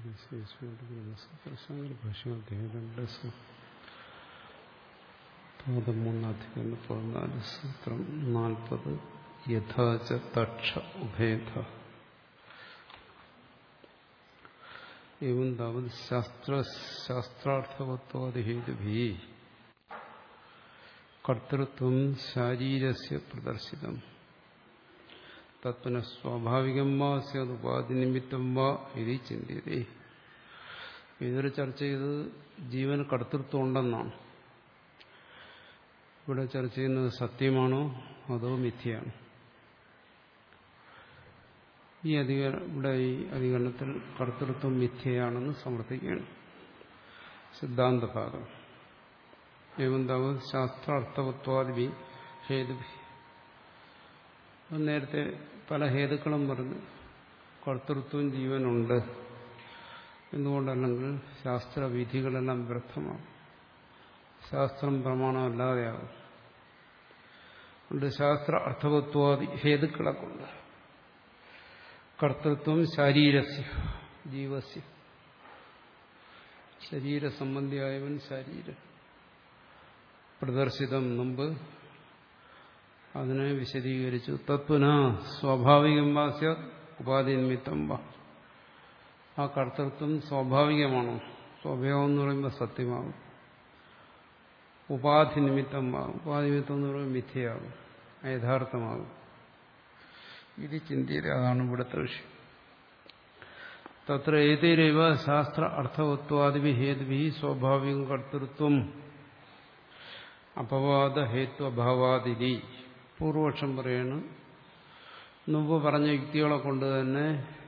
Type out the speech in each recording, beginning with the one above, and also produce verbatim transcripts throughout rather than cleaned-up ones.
മൂന്നാധികം പതിനാല് സൂത്രം നാൽപ്പത് യഥാച തക്ഷ ഉഭേദ ഏവം താവത് ശാസ്ത്ര ശാസ്ത്രാർത്ഥവത്വാദിഹേതുഭി കർത്തൃത്വം ശാരീരസ്യ പ്രദർശിതം തത്പുനഃ സ്വാഭാവികം വാ സ്യാദ് ഉപാധിനിമിത്തം വാ ഇതി ചിന്തിതേ. ഇതൊരു ചർച്ച ചെയ്ത് ജീവന് കർത്തൃത്വം ഉണ്ടെന്നാണ്. ഇവിടെ ചർച്ച ചെയ്യുന്നത് സത്യമാണോ അതോ മിഥ്യയാണോ? ഈ അധിക ഇവിടെ ഈ അധികരണത്തിൽ കർത്തൃത്വം മിഥ്യയാണെന്ന് സമർത്ഥിക്കുകയാണ് സിദ്ധാന്ത ഭാഗം. ഏവന്താവ് ശാസ്ത്രാർത്ഥവത്വാദി ഹേതുഭി. നേരത്തെ പല ഹേതുക്കളും പറഞ്ഞു കർത്തൃത്വം ജീവനുണ്ട്. എന്തുകൊണ്ടല്ലെങ്കിൽ ശാസ്ത്രവിധികളെല്ലാം വ്യർത്ഥമാകും, ശാസ്ത്രം പ്രമാണമല്ലാതെയാകും. അതുകൊണ്ട് ശാസ്ത്ര അർത്ഥവത്വാദി ഹേതുക്കളെ കൊണ്ട് കർത്തൃത്വം ശാരീരസ്യ ജീവസ്യ, ശരീരസംബന്ധിയായവൻ ശരീരം പ്രദർശിതം മുമ്പ് അതിനെ വിശദീകരിച്ചു. തത്പുന സ്വാഭാവികം വാ സ്യാത് ഉപാധി നിമിത്തം വാ. ആ കർത്തൃത്വം സ്വാഭാവികമാണോ? സ്വാഭാവം എന്ന് പറയുമ്പോൾ സത്യമാകും. ഉപാധി നിമിത്തം വാ, ഉപാധി നിമിത്തം എന്ന് പറയുമ്പോൾ മിഥ്യയാകും, യഥാർത്ഥമാകും. ഇത് ചിന്തിര, അതാണ് ഇവിടുത്തെ വിഷയം. തത്ര ഏതൈരൈവ ശാസ്ത്ര അർത്ഥവത്വാദിഭി ഹേതുഭി സ്വാഭാവികം കർത്തൃത്വം അപവാദ ഹേത്വഭാവാദിതി. പൂർവപക്ഷം പറയാണ് മുമ്പ് പറഞ്ഞ യുക്തികളെ കൊണ്ട് തന്നെ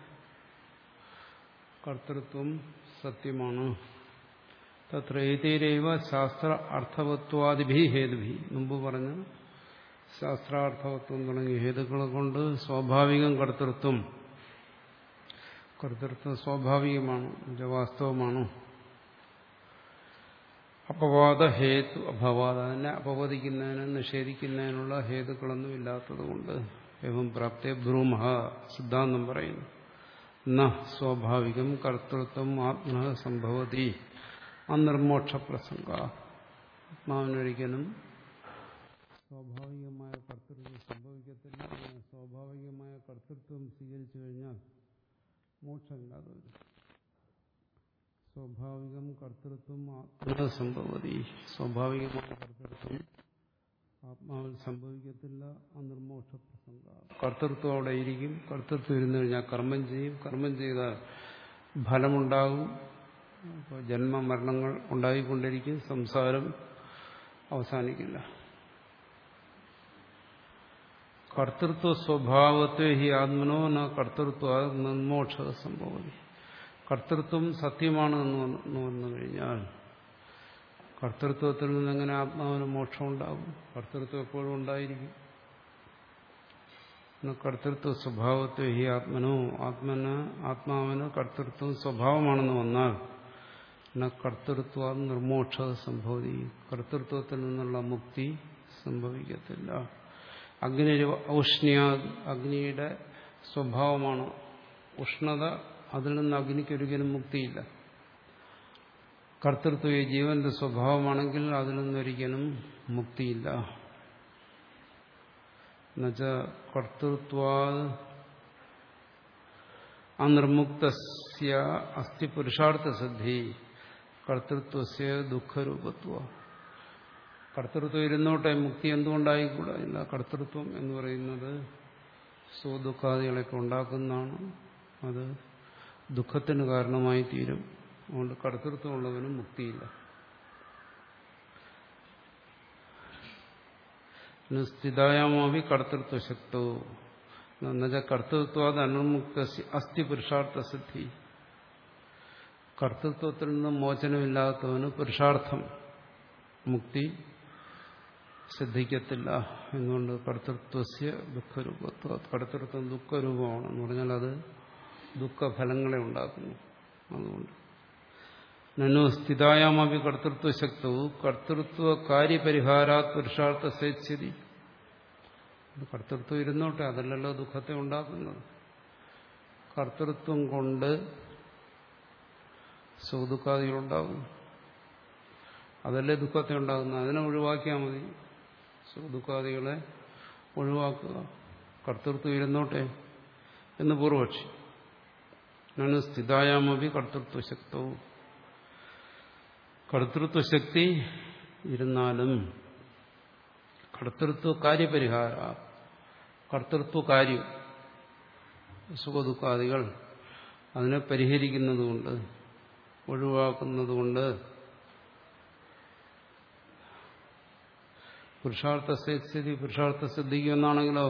കർത്തൃത്വം സത്യമാണ്. തത്ര ഏതൈരൈവ ശാസ്ത്ര അർത്ഥവത്വാദിഭി ഹേതുഭി. മുമ്പ് പറഞ്ഞ ശാസ്ത്രാർത്ഥവത്വം തുടങ്ങിയ ഹേതുക്കളെ കൊണ്ട് സ്വാഭാവികം കർത്തൃത്വം, കർത്തൃത്വം സ്വാഭാവികമാണ്, വാസ്തവമാണ്. അപവാദ ഹേതു അപവാദ, അതിനെ അപവദിക്കുന്നതിന് നിഷേധിക്കുന്നതിനുള്ള ഹേതുക്കളൊന്നും ഇല്ലാത്തതുകൊണ്ട് എവം പ്രാപ്തേ ബ്രൂമഹ, സിദ്ധാന്തം പറയുന്നു. ന സ്വാഭാവികം കർത്തൃത്വം ആത്മന സംഭവതി അനിർമോക്ഷ പ്രസംഗ. ആത്മാവിനൊരിക്കലും സ്വാഭാവികമായ കർത്തൃത്വം സംഭവിക്കത്തില്ല. അങ്ങനെ സ്വാഭാവികമായ കർത്തൃത്വം സ്വീകരിച്ചു കഴിഞ്ഞാൽ മോക്ഷമില്ലാതെ വരും. സ്വാഭാവികം കർത്തൃത്വം ആത്മന സംഭവതി, സ്വാഭാവികമായ കർത്തൃത്വം ആത്മാവിൽ സംഭവിക്കത്തില്ല. അനിർമോക്ഷ പ്രസംഗ, കർത്തൃത്വം അവിടെ ഇരിക്കും. കർത്തൃത്വം ഇരുന്നു കഴിഞ്ഞാൽ കർമ്മം ചെയ്യും, കർമ്മം ചെയ്താൽ ഫലമുണ്ടാകും. അപ്പോൾ ജന്മമരണങ്ങൾ ഉണ്ടായിക്കൊണ്ടിരിക്കും, സംസാരം അവസാനിക്കില്ല. കർത്തൃത്വ സ്വഭാവത്വ ഹി ആത്മനോ ന കർത്തൃത്വ നിർമോക്ഷ സംഭവതി. കർത്തൃത്വം സത്യമാണ് എന്ന് വന്നു കഴിഞ്ഞാൽ കർത്തൃത്വത്തിൽ നിന്നെങ്ങനെ ആത്മാവിന് മോക്ഷം ഉണ്ടാകും? കർത്തൃത്വം എപ്പോഴും ഉണ്ടായിരിക്കും. കർത്തൃത്വ സ്വഭാവത്വ ഹി ആത്മനോ, ആത്മന് ആത്മാവിന് കർത്തൃത്വം സ്വഭാവമാണെന്ന് വന്നാൽ ന കർത്തൃത്വ നിർമോക്ഷ സംഭവതി, കർത്തൃത്വത്തിൽ നിന്നുള്ള മുക്തി സംഭവിക്കത്തില്ല. അഗ്നി ഔഷ്ണ്യ, അഗ്നിയുടെ സ്വഭാവമാണ് ഉഷ്ണത, അതിൽ നിന്ന് അഗ്നിക്കൊരിക്കലും മുക്തിയില്ല. കർത്തൃത്വ ജീവന്റെ സ്വഭാവമാണെങ്കിൽ അതിൽ നിന്നൊരിക്കലും മുക്തിയില്ല. എന്നുവെച്ചാൽ കർത്തൃത്വാ അനിർമുക്തസ്യ അസ്ഥി പുരുഷാർത്ഥ സിദ്ധി കർത്തൃത്വസ്യ ദുഃഖരൂപത്വ. കർത്തൃത്വം ഇരുന്നോട്ടെ, മുക്തി എന്തുകൊണ്ടായിക്കൂടാ? ഇല്ല, കർത്തൃത്വം എന്ന് പറയുന്നത് സ്വദുഃഖാദികളൊക്കെ ഉണ്ടാക്കുന്നതാണ്. അത് ദുഃഖത്തിന് കാരണമായി തീരും. അതുകൊണ്ട് കർത്തൃത്വമുള്ളവനും മുക്തിയില്ല. സ്ഥിതായാമി കർത്തൃത്വശക്തോ എന്നുവെച്ചാൽ കർത്തൃത്വാത് അനിർമുക്ത അസ്ഥി പുരുഷാർത്ഥ സിദ്ധി. കർത്തൃത്വത്തിൽ നിന്നും മോചനമില്ലാത്തവന് പുരുഷാർത്ഥം മുക്തി സിദ്ധിക്കത്തില്ല. എന്നുകൊണ്ട് കർത്തൃത്വസ്യ ദുഃഖരൂപത്വ, കർത്തൃത്വം ദുഃഖരൂപമാണ് എന്ന് പറഞ്ഞാൽ അത് ദുഃഖഫലങ്ങളെ ഉണ്ടാക്കുന്നു. അതുകൊണ്ട് നനു സ്ഥിതായാമി കർത്തൃത്വശക്തവും കർത്തൃത്വ കാര്യപരിഹാരാത് പുരുഷാർത്ഥ സേച്ഛതി. കർത്തൃത്വം ഇരുന്നോട്ടെ, അതല്ലല്ലോ ദുഃഖത്തെ ഉണ്ടാക്കുന്നത്. കർത്തൃത്വം കൊണ്ട് സുഖദുഃഖാദികളുണ്ടാകുന്നു. അതല്ലേ ദുഃഖത്തെ ഉണ്ടാകുന്നത്. അതിനെ ഒഴിവാക്കിയാൽ മതി. സുഖദുഃഖാദികളെ ഒഴിവാക്കുക. കർത്തൃത്വം ഇരുന്നോട്ടെ എന്ന് പൂർവക്ഷി. ഞാൻ സ്ഥിതായാമപി കർത്തൃത്വശക്തവും. കർത്തൃത്വശക്തി ഇരുന്നാലും കർത്തൃത്വ കാര്യപരിഹാര, കർത്തൃത്വ കാര്യം സുഖദുഃഖാദികൾ അതിനെ പരിഹരിക്കുന്നതുകൊണ്ട്, ഒഴിവാക്കുന്നതുകൊണ്ട് പുരുഷാർത്ഥ സ്ഥിതി പുരുഷാർത്ഥ സിദ്ധിക്കുമെന്നാണെങ്കിലോ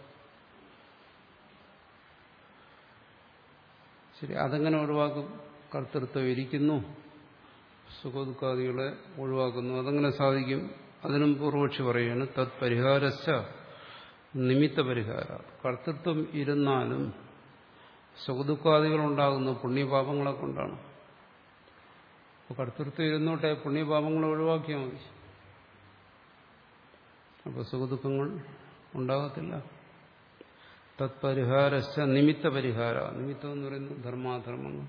ശരി, അതെങ്ങനെ ഒഴിവാക്കും? കർത്തൃത്വം ഇരിക്കുന്നു, സുഖദുഃഖാദികളെ ഒഴിവാക്കുന്നു. അതെങ്ങനെ സാധിക്കും? അതിനും പൂർവക്ഷി പറയുകയാണ് തത് പരിഹാരശ്ച നിമിത്ത പരിഹാര. കർത്തൃത്വം ഇരുന്നാലും സുഖദുഃഖാദികൾ ഉണ്ടാകുന്നു പുണ്യപാപങ്ങളെ കൊണ്ടാണ്. അപ്പോൾ കർത്തൃത്വം ഇരുന്നോട്ടെ, പുണ്യപാപങ്ങളെ ഒഴിവാക്കിയാൽ മതി. അപ്പോൾ സുഖദുഃഖങ്ങൾ ഉണ്ടാകത്തില്ല. തത് പരിഹാരശ്ച നിമിത്ത പരിഹാര. നിമിത്തം എന്ന് പറയുന്നത് ധർമാധർമ്മങ്ങൾ.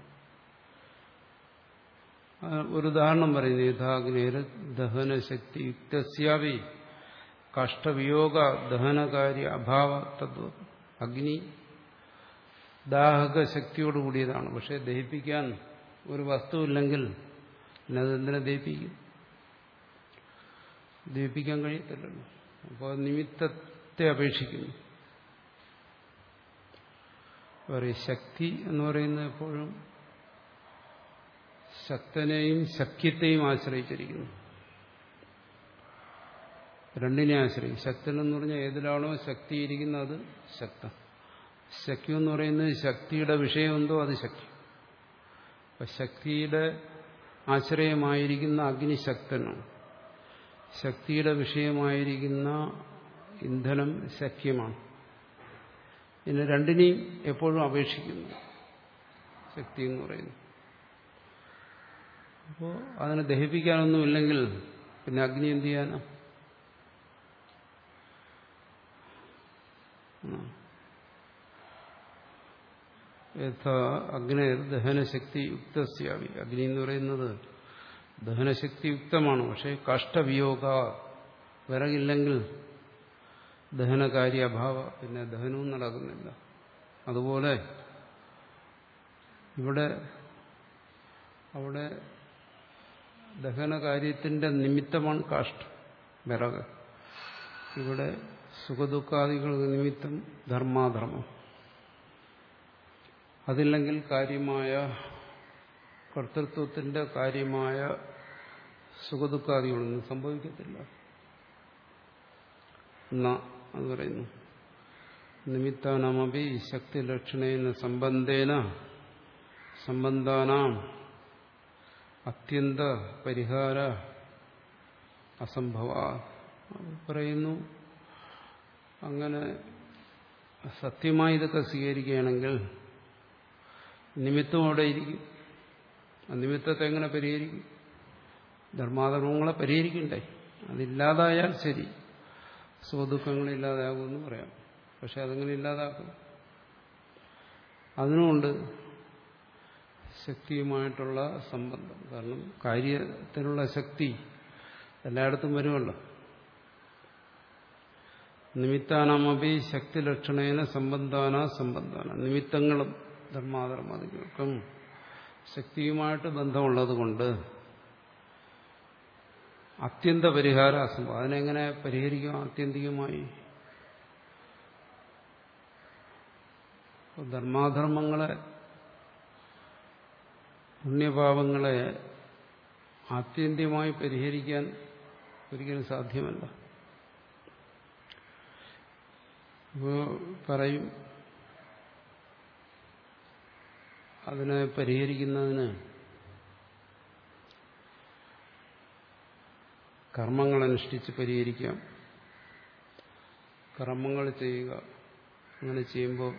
ഒരു ഉദാഹരണം പറയുന്നു. യഥാഗ്നേര ദഹനശക്തി യുക്തസ്യാവി കാഷ്ടവിയോഗ ദഹനകാര്യ അഭാവ തത്വ. അഗ്നി ദാഹക ശക്തിയോട് കൂടിയതാണ്. പക്ഷെ ദഹിപ്പിക്കാൻ ഒരു വസ്തുവില്ലെങ്കിൽ പിന്നെ അതെന്തിനെ ദഹിപ്പിക്കും? ദഹിപ്പിക്കാൻ കഴിയത്തില്ലല്ലോ. അപ്പോൾ നിമിത്തത്തെ അപേക്ഷിക്കുന്നു. പറയും ശക്തി എന്ന് പറയുന്നത് എപ്പോഴും ശക്തനെയും ശക്യത്തെയും ആശ്രയിച്ചിരിക്കുന്നു. രണ്ടിനെ ആശ്രയിക്കും. ശക്തൻ എന്ന് പറഞ്ഞാൽ ഏതിലാണോ ശക്തി ഇരിക്കുന്നത് അത് ശക്തൻ. ശക്തി എന്ന് പറയുന്നത് ശക്തിയുടെ വിഷയം എന്തോ അത് ശക്തി. അപ്പൊ ശക്തിയുടെ ആശ്രയമായിരിക്കുന്ന അഗ്നിശക്തനാണ്. ശക്തിയുടെ വിഷയമായിരിക്കുന്ന ഇന്ധനം ശക്യമാണ്. ഇതിനെ രണ്ടിനെയും എപ്പോഴും അപേക്ഷിക്കുന്നു ശക്തി എന്ന് പറയുന്നു. അപ്പോൾ അതിനെ ദഹിപ്പിക്കാനൊന്നുമില്ലെങ്കിൽ പിന്നെ അഗ്നി എന്ത് ചെയ്യാനാ? യഥാ അഗ്നേർ ദഹനശക്തി യുക്തസ്യാവി. അഗ്നി എന്ന് പറയുന്നത് ദഹനശക്തി യുക്തമാണ്. പക്ഷേ കാഷ്ടവിയോഗ, വിറകില്ലെങ്കിൽ ദഹനകാര്യ അഭാവ, പിന്നെ ദഹനവും നടക്കുന്നില്ല. അതുപോലെ ഇവിടെ അവിടെ ദഹനകാര്യത്തിന്റെ നിമിത്തമാണ് കാഷ്ടം, വിറക്. ഇവിടെ സുഖദുഃഖാദികൾ നിമിത്തം ധർമാധർമ്മം. അതില്ലെങ്കിൽ കാര്യമായ കർത്തൃത്വത്തിന്റെ കാര്യമായ സുഖദുഃഖാദികളൊന്നും സംഭവിക്കത്തില്ല എന്നാ അത് പറയുന്നു. നിമിത്താനാമപി ശക്തിലക്ഷണേന സംബന്ധേന സംബന്ധാനാം അത്യന്ത പരിഹാര അസംഭവ. പറയുന്നു അങ്ങനെ സത്യമായി ഇതൊക്കെ സ്വീകരിക്കുകയാണെങ്കിൽ നിമിത്തം അവിടെ ഇരിക്കും. നിമിത്തത്തെ എങ്ങനെ പരിഹരിക്കും? ധർമാധർമ്മങ്ങളെ പരിഹരിക്കണ്ടേ? അതില്ലാതായാൽ ശരി, സുഖദുഃഖങ്ങളില്ലാതാകുമെന്ന് പറയാം. പക്ഷെ അതെങ്ങനെ ഇല്ലാതാക്കും? അതിനുമുണ്ട് ശക്തിയുമായിട്ടുള്ള സംബന്ധം. കാരണം കാര്യത്തിനുള്ള ശക്തി എല്ലായിടത്തും വരുമല്ലോ. നിമിത്താനാമപി ശക്തിലക്ഷണേന സംബന്ധാന സംബന്ധാന. നിമിത്തങ്ങളും ധർമാധർമ്മങ്ങൾക്കും ശക്തിയുമായിട്ട് ബന്ധമുള്ളത് കൊണ്ട് അത്യന്ത പരിഹാര അസംഭവം. അതിനെങ്ങനെ പരിഹരിക്കും ആത്യന്തികമായി? ധർമാധർമ്മങ്ങളെ, പുണ്യപാപങ്ങളെ ആത്യന്തികമായി പരിഹരിക്കാൻ ഒരിക്കലും സാധ്യമല്ല. ഇപ്പോൾ പറയും അതിനെ പരിഹരിക്കുന്നതിന് കർമ്മങ്ങളനുഷ്ഠിച്ച് പരിഹരിക്കാം. കർമ്മങ്ങൾ ചെയ്യുക. അങ്ങനെ ചെയ്യുമ്പോൾ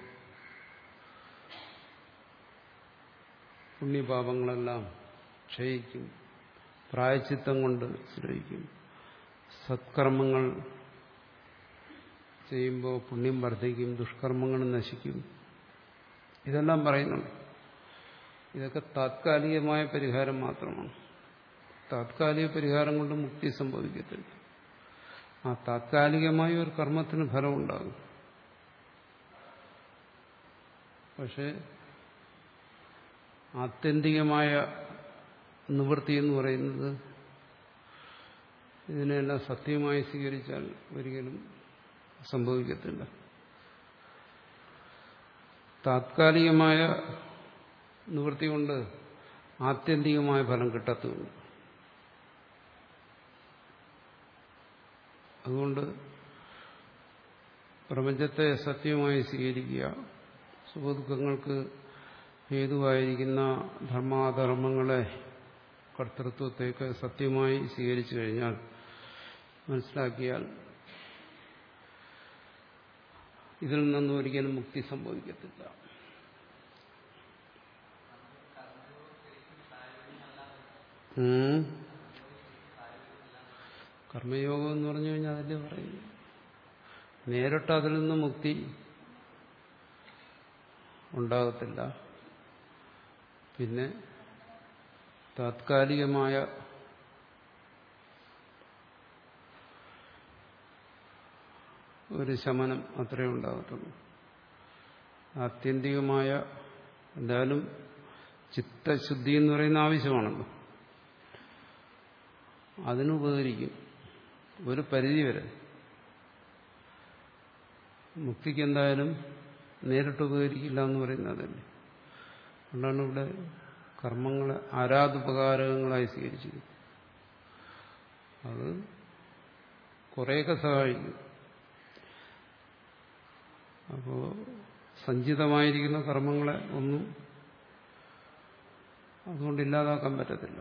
പുണ്യപാപങ്ങളെല്ലാം ക്ഷയിക്കും. പ്രായശ്ചിത്തം കൊണ്ട് ശ്രമിക്കും. സത്കർമ്മങ്ങൾ ചെയ്യുമ്പോൾ പുണ്യം വർദ്ധിക്കും, ദുഷ്കർമ്മങ്ങൾ നശിക്കും. ഇതെല്ലാം പറയുന്നുണ്ട്. ഇതൊക്കെ താത്കാലികമായ പരിഹാരം മാത്രമാണ്. താത്കാലിക പരിഹാരം കൊണ്ട് മുക്തി സംഭവിക്കത്തില്ല. ആ താത്കാലികമായ ഒരു കർമ്മത്തിന് ഫലമുണ്ടാകും. പക്ഷെ ആത്യന്തികമായ നിവൃത്തി എന്ന് പറയുന്നത് ഇതിനെല്ലാം സത്യമായി സ്വീകരിച്ചാൽ ഒരിക്കലും സംഭവിക്കത്തില്ല. താത്കാലികമായ നിവൃത്തി കൊണ്ട് ആത്യന്തികമായ ഫലം കിട്ടത്തുമില്ല. അതുകൊണ്ട് പ്രപഞ്ചത്തെ സത്യമായി സ്വീകരിക്കുക, സുഖദുഃഖങ്ങൾക്ക് ഹേതുവായിരിക്കുന്ന ധർമാധർമ്മങ്ങളെ, കർത്തൃത്വത്തേക്ക് സത്യമായി സ്വീകരിച്ചു കഴിഞ്ഞാൽ, മനസ്സിലാക്കിയാൽ ഇതിൽ നിന്നും ഒരിക്കലും മുക്തി സംഭവിക്കത്തില്ല. കർമ്മയോഗം എന്ന് പറഞ്ഞു കഴിഞ്ഞാൽ അതല്ലേ പറയുന്നു. നേരിട്ട് അതിൽ നിന്ന് മുക്തി ഉണ്ടാകത്തില്ല. പിന്നെ താത്കാലികമായ ഒരു ശമനം അത്രയേ ഉണ്ടാകത്തുള്ളൂ. ആത്യന്തികമായ എന്തായാലും ചിത്തശുദ്ധി എന്ന് പറയുന്ന ആവശ്യമാണല്ലോ. അതിനുപകരിക്കും ഒരു പരിധി വരെ. മുക്തിക്ക് എന്തായാലും നേരിട്ട് ഉപകരിക്കില്ല എന്ന് പറയുന്നതല്ലേ. അതുകൊണ്ടാണ് ഇവിടെ കർമ്മങ്ങളെ ആരാധുപകാരകങ്ങളായി സ്വീകരിച്ചിരിക്കുന്നത്. അത് കുറേയൊക്കെ സഹായിക്കും. അപ്പോൾ സഞ്ചിതമായിരിക്കുന്ന കർമ്മങ്ങളെ ഒന്നും അതുകൊണ്ട് ഇല്ലാതാക്കാൻ പറ്റത്തില്ല.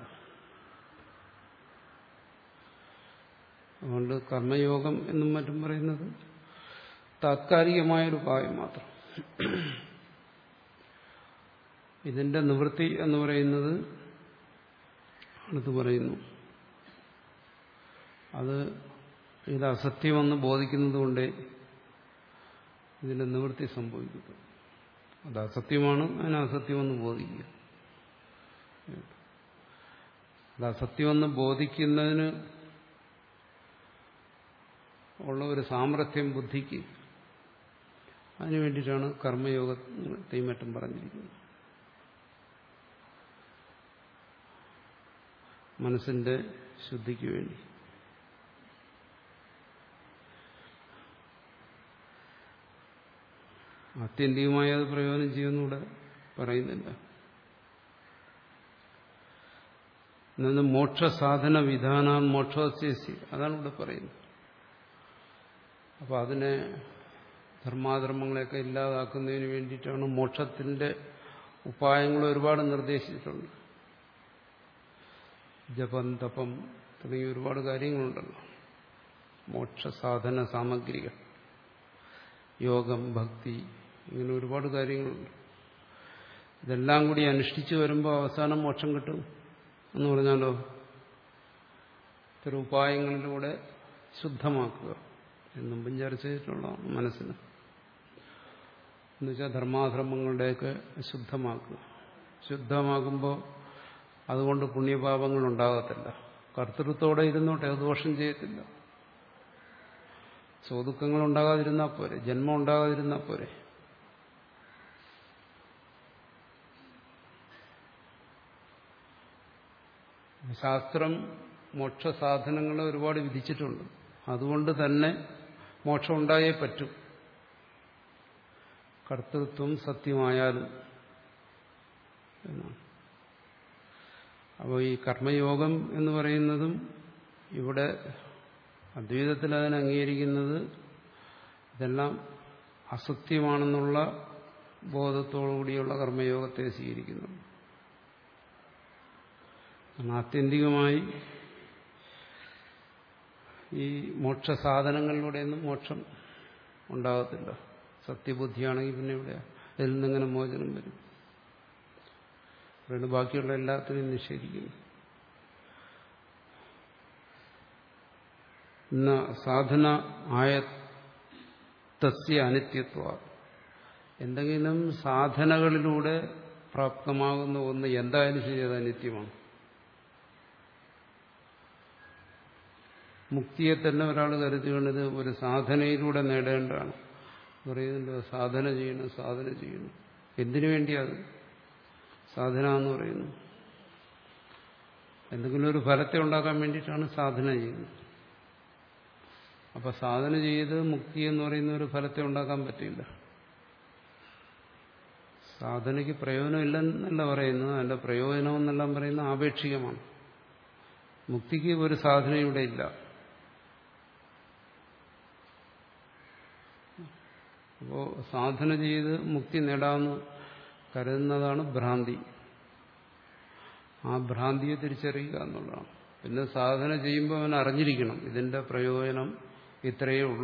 അതുകൊണ്ട് കർമ്മയോഗം എന്നും മറ്റും പറയുന്നത് താത്കാലികമായൊരു ഉപായം മാത്രം. ഇതിന്റെ നിവൃത്തി എന്ന് പറയുന്നത് അടുത്ത് പറയുന്നു, അത് ഇത് അസത്യമെന്ന് ബോധിക്കുന്നത് കൊണ്ടേ ഇതിന്റെ നിവൃത്തി സംഭവിക്കുന്നു. അത് അസത്യമാണ്, അതിന് അസത്യമെന്ന് ബോധിക്കുക. അത് അസത്യമെന്ന് ബോധിക്കുന്നതിന് ഉള്ള ഒരു സാമർഥ്യം ബുദ്ധിക്ക്, അതിനു വേണ്ടിയിട്ടാണ് കർമ്മയോഗത്തെയും മറ്റും പറഞ്ഞിരിക്കുന്നത്. മനസ്സിന്റെ ശുദ്ധിക്ക് വേണ്ടി. ആത്യന്തികമായി അത് പ്രയോജനം ചെയ്യുന്നൂടെ പറയുന്നില്ല. എന്നു മോക്ഷസാധന വിധാനാൻ മോക്ഷോസ്യസി, അതാണ് ഇവിടെ പറയുന്നത്. അപ്പൊ അതിനെ ധർമാധർമ്മങ്ങളെയൊക്കെ ഇല്ലാതാക്കുന്നതിന് വേണ്ടിയിട്ടാണ് മോക്ഷത്തിന്റെ ഉപായങ്ങൾ ഒരുപാട് നിർദ്ദേശിച്ചിട്ടുണ്ട്. ജപം, തപം തുടങ്ങിയ ഒരുപാട് കാര്യങ്ങളുണ്ടല്ലോ. മോക്ഷസാധന സാമഗ്രികൾ, യോഗം, ഭക്തി, ഇങ്ങനെ ഒരുപാട് കാര്യങ്ങളുണ്ട്. ഇതെല്ലാം കൂടി അനുഷ്ഠിച്ചു വരുമ്പോൾ അവസാനം മോക്ഷം കിട്ടും എന്ന് പറഞ്ഞാലോ, ഇത്തരം ഉപായങ്ങളിലൂടെ ശുദ്ധമാക്കുക. എന്നുമ്പും ചർച്ച ചെയ്തിട്ടുള്ള മനസ്സിന് എന്നുവെച്ചാൽ ധർമാധർമ്മങ്ങളുടെയൊക്കെ ശുദ്ധമാക്കുക. ശുദ്ധമാകുമ്പോൾ അതുകൊണ്ട് പുണ്യപാപങ്ങൾ ഉണ്ടാകത്തില്ല. കർത്തൃത്വത്തോടെ ഇരുന്നോട്ടെ, അത് ദോഷം ചെയ്യത്തില്ല. സ്വദുഃഖങ്ങൾ ഉണ്ടാകാതിരുന്നാൽ പോരെ, ജന്മം ഉണ്ടാകാതിരുന്നാൽ പോരെ. ശാസ്ത്രം മോക്ഷസാധനങ്ങളെ ഒരുപാട് വിധിച്ചിട്ടുണ്ട്. അതുകൊണ്ട് തന്നെ മോക്ഷം ഉണ്ടായേ പറ്റൂ, കർത്തൃത്വം സത്യമായാലും എന്നാണ്. അപ്പോൾ ഈ കർമ്മയോഗം എന്ന് പറയുന്നതും ഇവിടെ അദ്വൈതത്തിൽ അതിനെ അംഗീകരിക്കുന്നത് ഇതെല്ലാം അസത്യമാണെന്നുള്ള ബോധത്തോടുകൂടിയുള്ള കർമ്മയോഗത്തെ സ്വീകരിക്കുന്നു. ആത്യന്തികമായി ഈ മോക്ഷസാധനങ്ങളിലൂടെയൊന്നും മോക്ഷം ഉണ്ടാകത്തില്ല. സത്യബുദ്ധിയാണെങ്കിൽ പിന്നെ ഇവിടെ ഇതിൽ നിന്നിങ്ങനെ മോചനം വരും. അതുകൊണ്ട് ബാക്കിയുള്ള എല്ലാത്തിനെയും നിഷേധിക്കുന്നു. ഇന്ന സാധന ആയ തസ്യ അനിത്യത്വ, എന്തെങ്കിലും സാധനകളിലൂടെ പ്രാപ്തമാകുന്ന ഒന്ന് എന്തായാലും ശരി അത് അനിത്യമാണ്. മുക്തിയെ തന്നെ ഒരാൾ കരുതുകയാണിത് ഒരു സാധനയിലൂടെ നേടേണ്ടതാണ്. പറയുന്നുണ്ട് സാധന ചെയ്യണം സാധന ചെയ്യണം. എന്തിനു വേണ്ടിയത് സാധന എന്ന് പറയുന്നു? എന്തെങ്കിലും ഒരു ഫലത്തെ ഉണ്ടാക്കാൻ വേണ്ടിയിട്ടാണ് സാധന ചെയ്യുന്നത്. അപ്പൊ സാധന ചെയ്ത് മുക്തി എന്ന് പറയുന്ന ഒരു ഫലത്തെ ഉണ്ടാക്കാൻ പറ്റില്ല. സാധനയ്ക്ക് പ്രയോജനമില്ലെന്നല്ല പറയുന്നത്, അതിന്റെ പ്രയോജനം എന്നെല്ലാം പറയുന്നത് ആപേക്ഷികമാണ്. മുക്തിക്ക് ഒരു സാധന ഇവിടെ ഇല്ല. അപ്പോൾ സാധന ചെയ്ത് മുക്തി നേടാമെന്ന് കരുതുന്നതാണ് ഭ്രാന്തി. ആ ഭ്രാന്തിയെ തിരിച്ചറിയുക എന്നുള്ളതാണ്. പിന്നെ സാധന ചെയ്യുമ്പോൾ അവൻ അറിഞ്ഞിരിക്കണം ഇതിന്റെ പ്രയോജനം ഇത്രയേ ഉള്ളൂ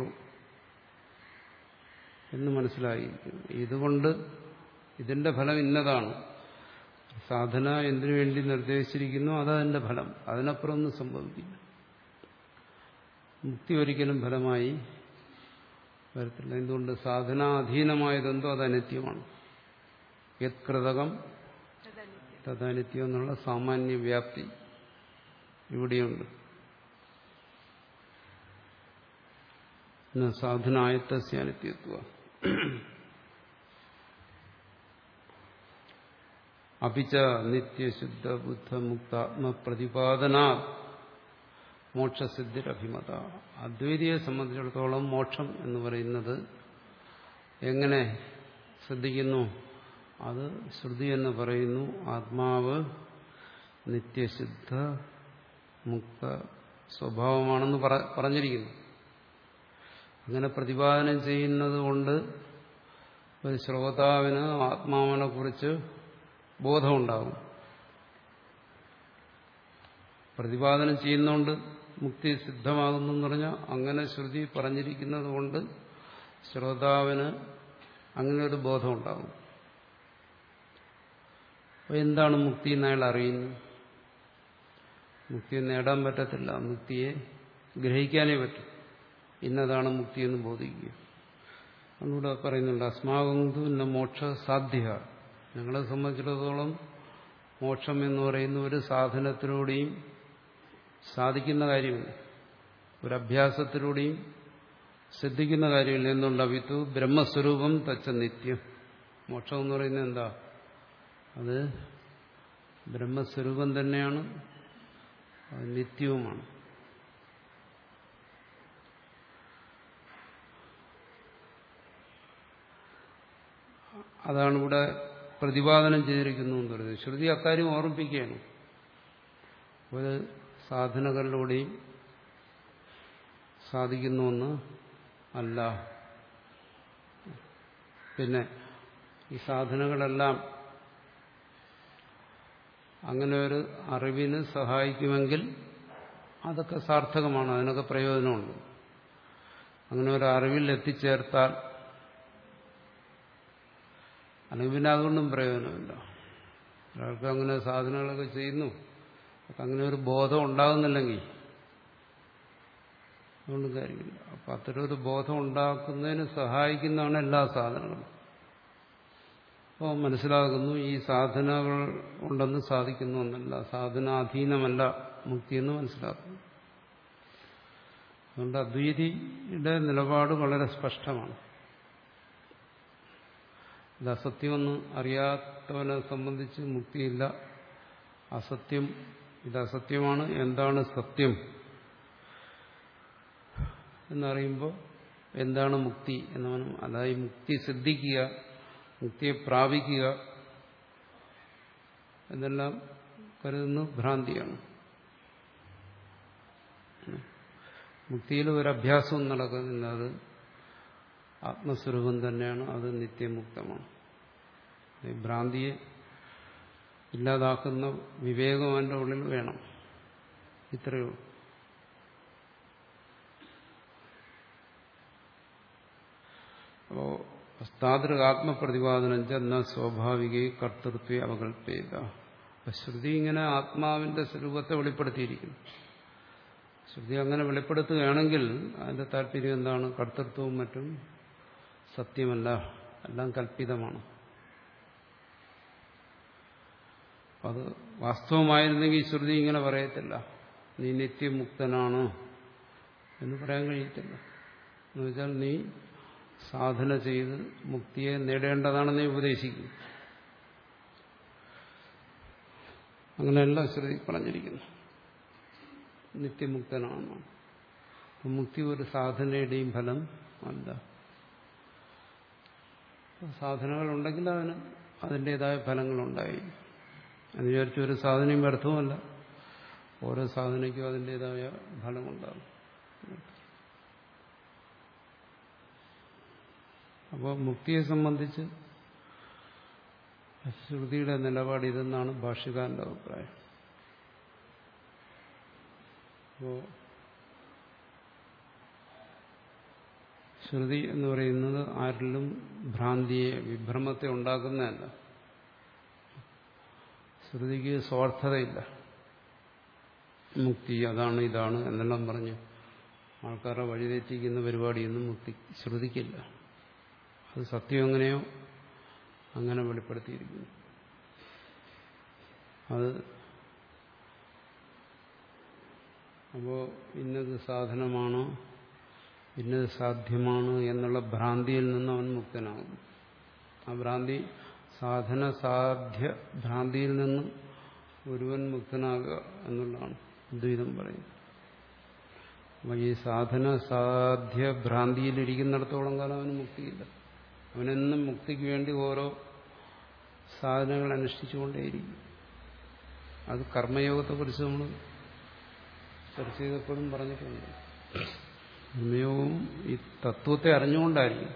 എന്ന് മനസ്സിലായിരിക്കും. ഇതുകൊണ്ട് ഇതിന്റെ ഫലം ഇന്നതാണ്. സാധന എന്തിനു വേണ്ടി നിർദ്ദേശിച്ചിരിക്കുന്നു അതതിന്റെ ഫലം, അതിനപ്പുറം ഒന്നും സംഭവിക്കില്ല. മുക്തി ഒരിക്കലും ഫലമായി വരത്തില്ല. എന്തുകൊണ്ട്? സാധനാധീനമായതെന്തോ അത് അനിത്യമാണ്. യത് കൃതകം തദനിത്യം എന്നുള്ള സാമാന്യ വ്യാപ്തി ഇവിടെയുണ്ട്. സാധനായത്തസ്യ അനിത്യത്വ അപിച്ച നിത്യശുദ്ധ ബുദ്ധ മുക്താത്മ പ്രതിപാദനാ മോക്ഷസിദ്ധിരഭിമത. അദ്വൈതിയെ സംബന്ധിച്ചിടത്തോളം മോക്ഷം എന്ന് പറയുന്നത് എങ്ങനെ ശ്രദ്ധിക്കുന്നു? അത് ശ്രുതി എന്ന് പറയുന്നു ആത്മാവ് നിത്യശുദ്ധ മുക്ത സ്വഭാവമാണെന്ന് പറഞ്ഞിരിക്കുന്നു. അങ്ങനെ പ്രതിപാദനം ചെയ്യുന്നത് കൊണ്ട് ഒരു ശ്രോതാവിന് ആത്മാവിനെ കുറിച്ച് ബോധമുണ്ടാകും. പ്രതിപാദനം ചെയ്യുന്നതുകൊണ്ട് മുക്തി സിദ്ധമാകുന്നു എന്ന് പറഞ്ഞാൽ അങ്ങനെ ശ്രുതി പറഞ്ഞിരിക്കുന്നത് കൊണ്ട് ശ്രോതാവിന് അങ്ങനെ ഒരു ബോധമുണ്ടാകും. അപ്പോൾ എന്താണ് മുക്തി എന്ന് അയാൾ അറിയുന്നു? മുക്തിയെ നേടാൻ പറ്റത്തില്ല, മുക്തിയെ ഗ്രഹിക്കാനേ പറ്റും. ഇന്നതാണ് മുക്തി എന്ന് ബോധിക്കുക. അതുകൂടെ പറയുന്നുണ്ട് അസ്മാകന്തു ഇന്ന മോക്ഷ സാധ്യ. ഞങ്ങളെ സംബന്ധിച്ചിടത്തോളം മോക്ഷം എന്ന് പറയുന്ന ഒരു സാധനത്തിലൂടെയും സാധിക്കുന്ന കാര്യമില്ല, ഒരു അഭ്യാസത്തിലൂടെയും സിദ്ധിക്കുന്ന കാര്യമില്ല. എന്നുള്ള വിത്തു ബ്രഹ്മസ്വരൂപം തച്ച നിത്യം. മോക്ഷം എന്ന് പറയുന്നത് എന്താ? അത് ബ്രഹ്മസ്വരൂപം തന്നെയാണ്, അത് നിത്യവുമാണ്. അതാണ് ഇവിടെ പ്രതിപാദനം ചെയ്തിരിക്കുന്നു എന്ന് പറയുന്നത്. ശ്രുതി അക്കാര്യം ഓർമ്മിപ്പിക്കുകയാണ്. ഒരു സാധനകളിലൂടെയും സാധിക്കുന്നുവെന്ന് അല്ല. പിന്നെ ഈ സാധനങ്ങളെല്ലാം അങ്ങനെ ഒരു അറിവിന് സഹായിക്കുമെങ്കിൽ അതൊക്കെ സാർത്ഥകമാണ്, അതിനൊക്കെ പ്രയോജനമുണ്ട്. അങ്ങനെ ഒരു അറിവിൽ എത്തിച്ചേർത്താൽ അല്ലെങ്കിൽ പിന്നെ അതുകൊണ്ടും പ്രയോജനമില്ല. ഒരാൾക്ക് അങ്ങനെ സാധനങ്ങളൊക്കെ ചെയ്യുന്നു, അങ്ങനെ ഒരു ബോധം ഉണ്ടാകുന്നില്ലെങ്കിൽ അതുകൊണ്ട് കാര്യമില്ല. അപ്പം അത്തരം ഒരു ബോധം ഉണ്ടാക്കുന്നതിന് സഹായിക്കുന്നതാണ് എല്ലാ സാധനങ്ങളും. അപ്പോൾ മനസ്സിലാകുന്നു ഈ സാധനകൾ ഉണ്ടെന്ന് സാധിക്കുന്നു എന്നല്ല, സാധനാധീനമല്ല മുക്തിയെന്ന് മനസ്സിലാക്കുന്നു. അതുകൊണ്ട് അദ്വൈതിയുടെ നിലപാട് വളരെ സ്പഷ്ടമാണ്. ഇത് അസത്യമെന്ന് അറിയാത്തവനെ സംബന്ധിച്ച് മുക്തിയില്ല. അസത്യം ഇത് അസത്യമാണ്, എന്താണ് സത്യം എന്നറിയുമ്പോൾ എന്താണ് മുക്തി എന്നവനും, അതായത് മുക്തി സിദ്ധിക്കുക, മുക്തിയെ പ്രാപിക്കുക എന്നെല്ലാം കരുതുന്നു ഭ്രാന്തിയാണ്. മുക്തിയിൽ ഒരു അഭ്യാസവും നടക്കുന്നില്ല, അത് ആത്മസ്വരൂപം തന്നെയാണ്, അത് നിത്യമുക്തമാണ്. ഈ ഭ്രാന്തിയെ ഇല്ലാതാക്കുന്ന വിവേകം അവൻ്റെ ഉള്ളിൽ വേണം. ഇത്രയേ ഉള്ളൂ. അപ്പോൾ താതൃക ആത്മപ്രതിപാദനം ചെന്ന സ്വാഭാവിക കർത്തൃത്വ അവകൽപ്പേത. ശ്രുതി ഇങ്ങനെ ആത്മാവിന്റെ സ്വരൂപത്തെ വെളിപ്പെടുത്തിയിരിക്കുന്നു. ശ്രുതി അങ്ങനെ വെളിപ്പെടുത്തുകയാണെങ്കിൽ അതിന്റെ താല്പര്യം എന്താണ്? കർത്തൃത്വവും മറ്റും സത്യമല്ല, എല്ലാം കൽപ്പിതമാണ്. അത് വാസ്തവമായിരുന്നെങ്കിൽ ശ്രുതി ഇങ്ങനെ പറയത്തില്ല, നീ നിത്യമുക്തനാണ് എന്ന് പറയാൻ കഴിയത്തില്ല. എന്നുവെച്ചാൽ നീ സാധന ചെയ്ത് മുക്തിയെ നേടേണ്ടതാണെന്ന് നീ ഉപദേശിക്കുന്നു. അങ്ങനെയല്ല ശ്രുതി പറഞ്ഞിരിക്കുന്നു, നിത്യമുക്തനാണ്. മുക്തി ഒരു സാധനയുടെയും ഫലം അല്ല. സാധനകളുണ്ടെങ്കിൽ അതിന് അതിൻ്റെതായ ഫലങ്ങളുണ്ടായി. എന്ന് വിചാരിച്ച ഒരു സാധനയും വ്യർത്ഥവുമല്ല, ഓരോ സാധനയ്ക്കും അതിൻ്റെതായ ഫലമുണ്ടാകും. അപ്പോൾ മുക്തിയെ സംബന്ധിച്ച് ശ്രുതിയുടെ നിലപാട് ഇതെന്നാണ് ഭാഷ്യകാരന്റെ അഭിപ്രായം. അപ്പോൾ ശ്രുതി എന്ന് പറയുന്നത് ആരിലും ഭ്രാന്തിയെ, വിഭ്രമത്തെ ഉണ്ടാക്കുന്നതല്ല. ശ്രുതിക്ക് സ്വാർത്ഥതയില്ല. മുക്തി അതാണ് ഇതാണ് എന്നെല്ലാം പറഞ്ഞ് ആൾക്കാരെ വഴിതെറ്റിക്കുന്ന പരിപാടിയൊന്നും മുക്തി ശ്രുതിക്കില്ല. അത് സത്യം എങ്ങനെയോ അങ്ങനെ വെളിപ്പെടുത്തിയിരിക്കുന്നു. അത് അപ്പോൾ ഇന്നത് സാധനമാണോ, ഇന്നത് സാധ്യമാണ് എന്നുള്ള ഭ്രാന്തിയിൽ നിന്ന് അവൻ മുക്തനാകും. ആ ഭ്രാന്തി സാധന സാധ്യ ഭ്രാന്തിയിൽ നിന്ന് ഒരുവൻ മുക്തനാകുക എന്നുള്ളതാണ് ദ്വൈതം പറയുന്നത്. അപ്പോൾ ഈ സാധന സാധ്യ ഭ്രാന്തിയിലിരിക്കുന്നിടത്തോളം കാലം അവന് മുക്തിയില്ല. അവനെന്നും മുക്തിക്ക് വേണ്ടി ഓരോ സാധനങ്ങൾ അനുഷ്ഠിച്ചുകൊണ്ടേയിരിക്കും. അത് കർമ്മയോഗത്തെക്കുറിച്ച് നമ്മൾ ചർച്ച ചെയ്തപ്പോഴും പറഞ്ഞിട്ടുണ്ട്. കർമ്മയോഗവും ഈ തത്വത്തെ അറിഞ്ഞുകൊണ്ടായിരിക്കും.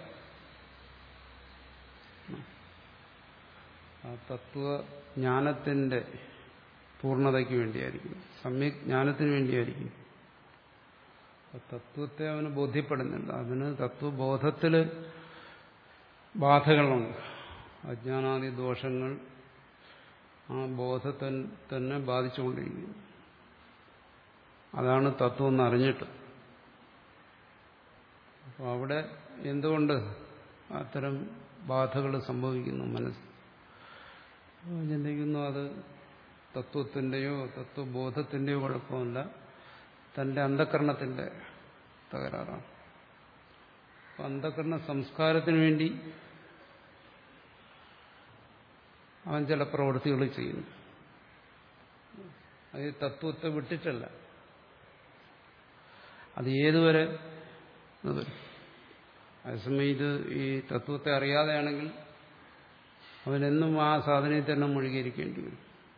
ആ തത്വജ്ഞാനത്തിന്റെ പൂർണ്ണതയ്ക്ക് വേണ്ടിയായിരിക്കും, സമ്യക് ജ്ഞാനത്തിന് വേണ്ടിയായിരിക്കും. തത്വത്തെ അവന് ബോധ്യപ്പെടുന്നില്ല. അതിന് തത്വബോധത്തിൽ ബാധകളുണ്ട്. അജ്ഞാനാദി ദോഷങ്ങൾ ആ ബോധത്തെ തന്നെ ബാധിച്ചുകൊണ്ടിരിക്കുന്നു. അതാണ് തത്വം എന്നറിഞ്ഞിട്ട്. അപ്പോൾ അവിടെ എന്തുകൊണ്ട് അത്തരം ബാധകൾ സംഭവിക്കുന്നു? മനസ്സ് ചിന്തിക്കുന്നു അത് തത്വത്തിൻ്റെയോ തത്വബോധത്തിൻ്റെയോ കുഴപ്പമല്ല, തന്റെ അന്ധകരണത്തിന്റെ തകരാറാണ്. അപ്പം അന്ധകരണ സംസ്കാരത്തിന് വേണ്ടി അവൻ ചില പ്രവൃത്തികൾ ചെയ്യുന്നു. അത് തത്വത്തെ വിട്ടിട്ടല്ല. അത് ഏതുവരെ വരും. അതേസമയം ഇത് ഈ തത്വത്തെ അറിയാതെയാണെങ്കിൽ അവനെന്നും ആ സാധനയിൽ തന്നെ മുഴുകിയിരിക്കേണ്ടി വരും.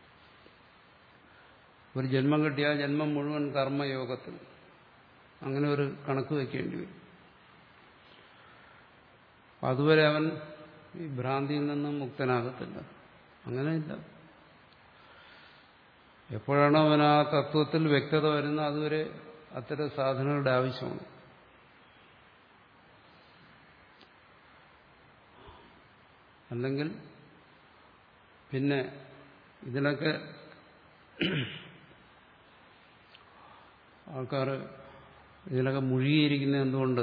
ഒരു ജന്മം കിട്ടിയാൽ ജന്മം മുഴുവൻ കർമ്മയോഗത്തിൽ അങ്ങനെ ഒരു കണക്ക് വയ്ക്കേണ്ടി വരും. അതുവരെ അവൻ ഈ ഭ്രാന്തിയിൽ നിന്നും മുക്തനാകത്തില്ല. അങ്ങനെയില്ല. എപ്പോഴാണോ അവൻ ആ തത്വത്തിൽ വ്യക്തത വരുന്നത് അതുവരെ അത്തരം സാധനങ്ങളുടെ ആവശ്യമാണ്. അല്ലെങ്കിൽ പിന്നെ ഇതിനൊക്കെ ആൾക്കാർ ഇതിലൊക്കെ മുഴുകിയിരിക്കുന്നത് എന്തുകൊണ്ട്?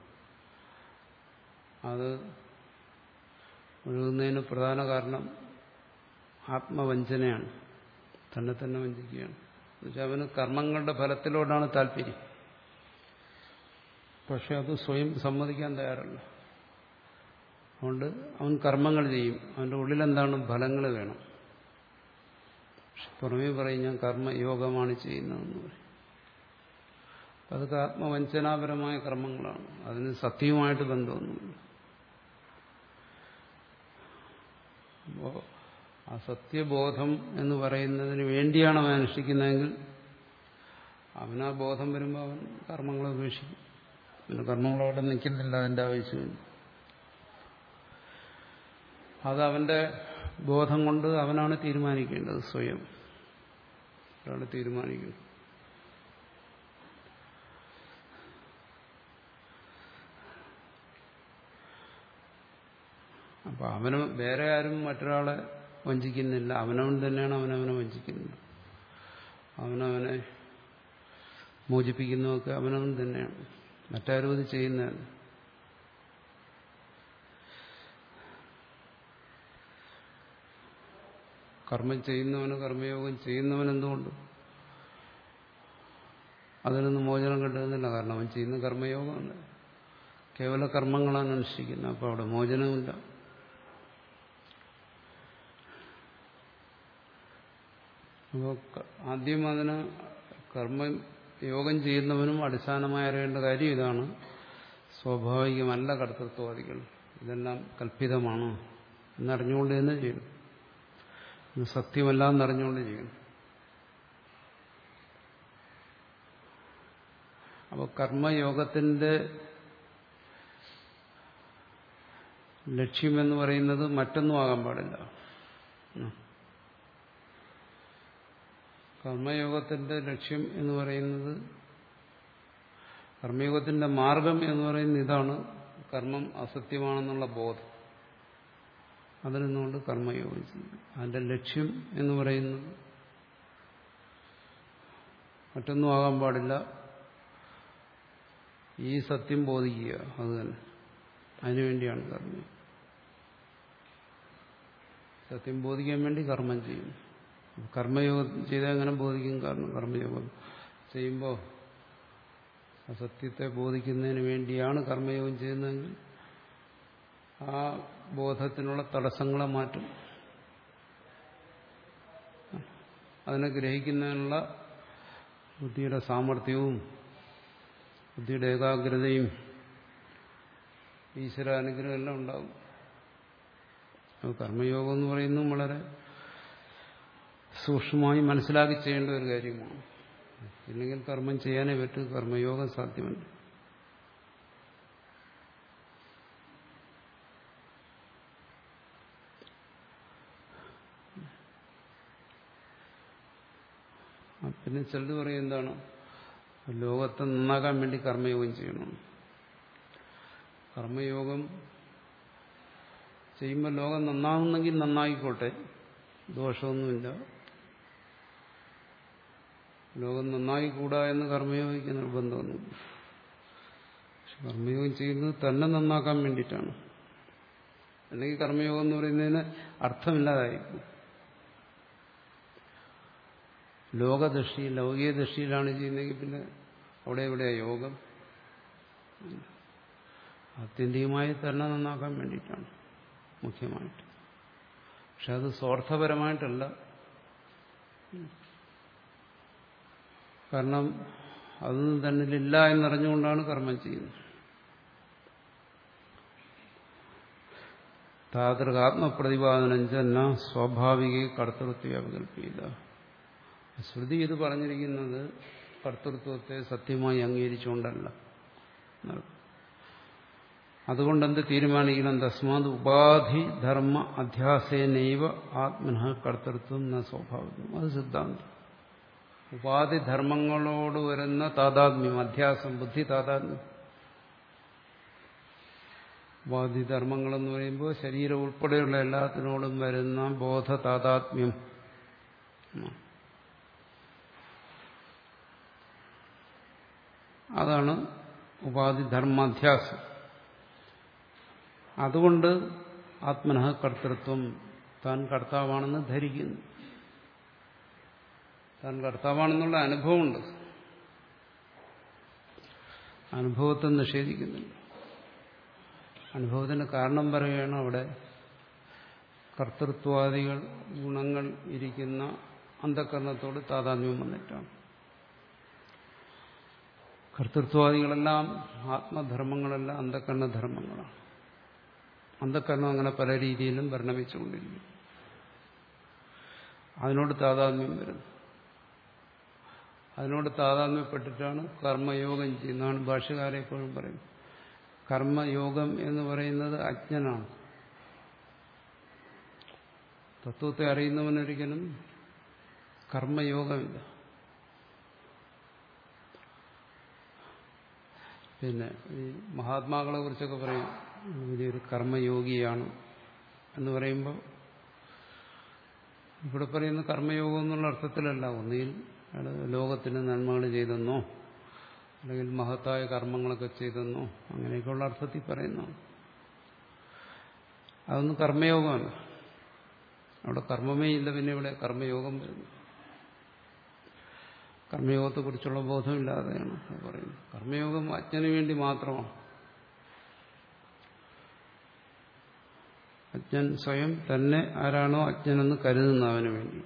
അത് മുഴുകുന്നതിന് പ്രധാന കാരണം ആത്മവഞ്ചനയാണ്. തന്നെ തന്നെ വഞ്ചിക്കുകയാണ്. എന്നുവെച്ചാൽ അവന് കർമ്മങ്ങളുടെ ഫലത്തിലോട്ടാണ് താല്പര്യം. പക്ഷെ അത് സ്വയം സമ്മതിക്കാൻ തയ്യാറല്ല. അതുകൊണ്ട് അവൻ കർമ്മങ്ങൾ ചെയ്യും. അവൻ്റെ ഉള്ളിലെന്താണ്? ഫലങ്ങൾ വേണം. പക്ഷെ പുറമേ പറയും ഞാൻ കർമ്മയോഗമാണ് ചെയ്യുന്നതെന്ന് പറയും. അതൊക്കെ ആത്മവഞ്ചനാപരമായ കർമ്മങ്ങളാണ്. അതിന് സത്യവുമായിട്ട് ബന്ധമൊന്നുമില്ല. അപ്പോൾ ആ സത്യബോധം എന്ന് പറയുന്നതിന് വേണ്ടിയാണ് അവൻ അനുഷ്ഠിക്കുന്നതെങ്കിൽ അവനാ ബോധം വരുമ്പോൾ അവൻ കർമ്മങ്ങളെ ഉപേക്ഷിക്കും. പിന്നെ കർമ്മങ്ങളവിടെ നിൽക്കുന്നില്ല, അതിൻ്റെ ആവശ്യമില്ല. അത് അവന്റെ ബോധം കൊണ്ട് അവനാണ് തീരുമാനിക്കേണ്ടത്. സ്വയം ഒരാൾ തീരുമാനിക്കുന്നത്. അപ്പൊ അവന് വേറെ ആരും മറ്റൊരാളെ വഞ്ചിക്കുന്നില്ല. അവനവൻ തന്നെയാണ് അവനവനെ വഞ്ചിക്കുന്നത്. അവനവനെ മോചിപ്പിക്കുന്നതൊക്കെ അവനവൻ തന്നെയാണ്. മറ്റാരും അത് ചെയ്യുന്നതല്ല. കർമ്മം ചെയ്യുന്നവന് കർമ്മയോഗം ചെയ്യുന്നവൻ എന്തുകൊണ്ട് അതിൽ നിന്ന് മോചനം കിട്ടുന്നില്ല? കാരണം അവൻ ചെയ്യുന്ന കർമ്മയോഗമാണ്, കേവല കർമ്മങ്ങളാണ് അനുഷ്ഠിക്കുന്നത്. അപ്പോൾ അവിടെ മോചനമില്ല. അപ്പോൾ ആദ്യം അതിന് കർമ്മയോഗം ചെയ്യുന്നവനും അടിസ്ഥാനമായി അറിയേണ്ട കാര്യം ഇതാണ്: സ്വാഭാവികമല്ല കർത്തൃത്വവാദികൾ, ഇതെല്ലാം കല്പിതമാണ് എന്നറിഞ്ഞുകൊണ്ട് തന്നെ ചെയ്യും. ഇത് സത്യമല്ല എന്നറിഞ്ഞുകൊണ്ട് ചെയ്യും. അപ്പോൾ കർമ്മയോഗത്തിന്റെ ലക്ഷ്യമെന്ന് പറയുന്നത് മറ്റൊന്നും ആകാൻ പാടില്ല. കർമ്മയോഗത്തിന്റെ ലക്ഷ്യം എന്ന് പറയുന്നത്, കർമ്മയോഗത്തിന്റെ മാർഗം എന്ന് പറയുന്നത് ഇതാണ്: കർമ്മം അസത്യമാണെന്നുള്ള ബോധം. അതിൽ നിന്നുകൊണ്ട് കർമ്മയോഗം ചെയ്യും. അതിന്റെ ലക്ഷ്യം എന്ന് പറയുന്നത് മറ്റൊന്നും ആകാൻ പാടില്ല, ഈ സത്യം ബോധിക്കുക. അത് തന്നെ, അതിനുവേണ്ടിയാണ് കർമ്മം. സത്യം ബോധിക്കാൻ വേണ്ടി കർമ്മം ചെയ്യും. കർമ്മയോഗം ചെയ്താൽ എങ്ങനെ ബോധിക്കും? കാരണം കർമ്മയോഗം ചെയ്യുമ്പോൾ സത്യത്തെ ബോധിക്കുന്നതിന് വേണ്ടിയാണ് കർമ്മയോഗം ചെയ്യുന്നതെങ്കിൽ ആ ബോധത്തിനുള്ള തടസ്സങ്ങളെ മാറ്റും. അതിനെ ഗ്രഹിക്കുന്നതിനുള്ള ബുദ്ധിയുടെ സാമർഥ്യവും ബുദ്ധിയുടെ ഏകാഗ്രതയും ഈശ്വരാനുഗ്രഹം എല്ലാം ഉണ്ടാകും. കർമ്മയോഗം എന്ന് പറയുന്നതും വളരെ സൂക്ഷ്മമായി മനസ്സിലാക്കി ചെയ്യേണ്ട ഒരു കാര്യമാണ്. ഇല്ലെങ്കിൽ കർമ്മം ചെയ്യാനേ പറ്റും, കർമ്മയോഗം സാധ്യമല്ല. പിന്നെ ചിലത് പറയും എന്താണ്, ലോകത്തെ നന്നാക്കാൻ വേണ്ടി കർമ്മയോഗം ചെയ്യണം. കർമ്മയോഗം ചെയ്യുമ്പോൾ ലോകം നന്നാകുന്നെങ്കിൽ നന്നായിക്കോട്ടെ, ദോഷമൊന്നുമില്ല. ലോകം നന്നായിക്കൂടാ എന്ന് കർമ്മയോഗിക്ക് നിർബന്ധമൊന്നുമില്ല. പക്ഷെ കർമ്മയോഗം ചെയ്യുന്നത് തന്നെ നന്നാക്കാൻ വേണ്ടിയിട്ടാണ്. അല്ലെങ്കിൽ കർമ്മയോഗം എന്ന് പറയുന്നതിന് അർത്ഥമില്ലാതായിരിക്കും. ലോകദൃഷ്ടി ലൗകിക ദൃഷ്ടിയിലാണ് ചെയ്യുന്നതെങ്കിൽ പിന്നെ അവിടെ എവിടെയാ യോഗം? ആത്യന്തികമായി തന്നെ നന്നാക്കാൻ വേണ്ടിയിട്ടാണ് മുഖ്യമായിട്ട്. പക്ഷെ അത് സ്വാർത്ഥപരമായിട്ടല്ല. കാരണം അതൊന്നും തന്നിലില്ല എന്നറിഞ്ഞുകൊണ്ടാണ് കർമ്മം ചെയ്യുന്നത്. താതൃകാത്മപ്രതിപാദനം ചെന്ന സ്വാഭാവിക കർത്തൃത്വ അവകൽപ്പിത. ശ്രുതി ഇത് പറഞ്ഞിരിക്കുന്നത് കർത്തൃത്വത്തെ സത്യമായി അംഗീകരിച്ചുകൊണ്ടല്ല. അതുകൊണ്ടെന്ത് തീരുമാനിക്കണം? തസ്മാത് ഉപാധി ധർമ്മ അധ്യാസേനൈവ ആത്മനഃ കർത്തൃത്വം ന സ്വാഭാവികം. അത് സിദ്ധാന്തം. ഉപാധിധർമ്മങ്ങളോട് വരുന്ന താതാത്മ്യം, അധ്യാസം, ബുദ്ധി താതാത്മ്യം. ഉപാധിധർമ്മങ്ങളെന്ന് പറയുമ്പോൾ ശരീരം ഉൾപ്പെടെയുള്ള എല്ലാത്തിനോടും വരുന്ന ബോധ താതാത്മ്യം. അതാണ് ഉപാധിധർമാധ്യാസം. അതുകൊണ്ട് ആത്മനഃ കർത്തൃത്വം, താൻ കർത്താവാണെന്ന് ധരിക്കുന്നു. താൻ കർത്താവാണെന്നുള്ള അനുഭവമുണ്ട്, അനുഭവത്തെ നിഷേധിക്കുന്നില്ല. അനുഭവത്തിന് കാരണം പറയുകയാണ്. അവിടെ കർത്തൃത്വാദികൾ ഗുണങ്ങൾ ഇരിക്കുന്ന അന്ധകരണത്തോട് താതാത്മ്യം വന്നിട്ടാണ്. കർത്തൃത്വാദികളെല്ലാം ആത്മധർമ്മങ്ങളെല്ലാം അന്ധകരണധർമ്മങ്ങളാണ്. അന്ധകരണം അങ്ങനെ പല രീതിയിലും പരിണമിച്ചുകൊണ്ടിരിക്കും. അതിനോട് താതാത്മ്യം വരുന്നു. അതിനോട് താതാത്മ്യപ്പെട്ടിട്ടാണ് കർമ്മയോഗം ചെയ്യുന്നതാണ് ഭാഷ്യകാരെ എപ്പോഴും പറയും. കർമ്മയോഗം എന്ന് പറയുന്നത് അജ്ഞനാണ്. തത്വത്തെ അറിയുന്നവനൊരിക്കലും കർമ്മയോഗമില്ല. പിന്നെ ഈ മഹാത്മാക്കളെ കുറിച്ചൊക്കെ പറയും വലിയൊരു കർമ്മയോഗിയാണ് എന്ന് പറയുമ്പോൾ ഇവിടെ പറയുന്ന കർമ്മയോഗം എന്നുള്ള അർത്ഥത്തിലല്ല. ഒന്നുകിൽ ലോകത്തിന് നന്മകൾ ചെയ്തെന്നോ അല്ലെങ്കിൽ മഹത്തായ കർമ്മങ്ങളൊക്കെ ചെയ്തെന്നോ അങ്ങനെയൊക്കെയുള്ള അർത്ഥത്തിൽ പറയുന്നു. അതൊന്നും കർമ്മയോഗമല്ല. അവിടെ കർമ്മമേ ഇല്ല, പിന്നെ ഇവിടെ കർമ്മയോഗം വരുന്നു. കർമ്മയോഗത്തെക്കുറിച്ചുള്ള ബോധമില്ലാതെയാണ് പറയുന്നത്. കർമ്മയോഗം അജ്ഞന് വേണ്ടി മാത്രമാണ്. അജ്ഞൻ സ്വയം തന്നെ ആരാണോ അജ്ഞനെന്ന് കരുതുന്ന അവന് വേണ്ടി.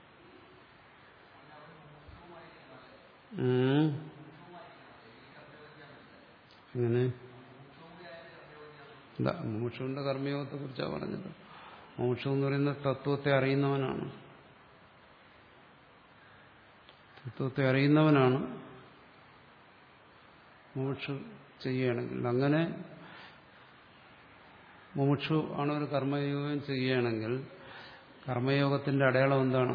അങ്ങനെ ഇല്ല, മുമുക്ഷുവിന്റെ കർമ്മയോഗത്തെ കുറിച്ചാണ് പറഞ്ഞത്. മുമുക്ഷു എന്ന് പറയുന്ന തത്വത്തെ അറിയുന്നവനാണ്. തത്വത്തെ അറിയുന്നവനാണ് മുമുക്ഷു ചെയ്യുകയാണെങ്കിൽ. അങ്ങനെ മുമുക്ഷു ആണ് ഒരു കർമ്മയോഗം ചെയ്യുകയാണെങ്കിൽ കർമ്മയോഗത്തിന്റെ അടയാളം എന്താണ്?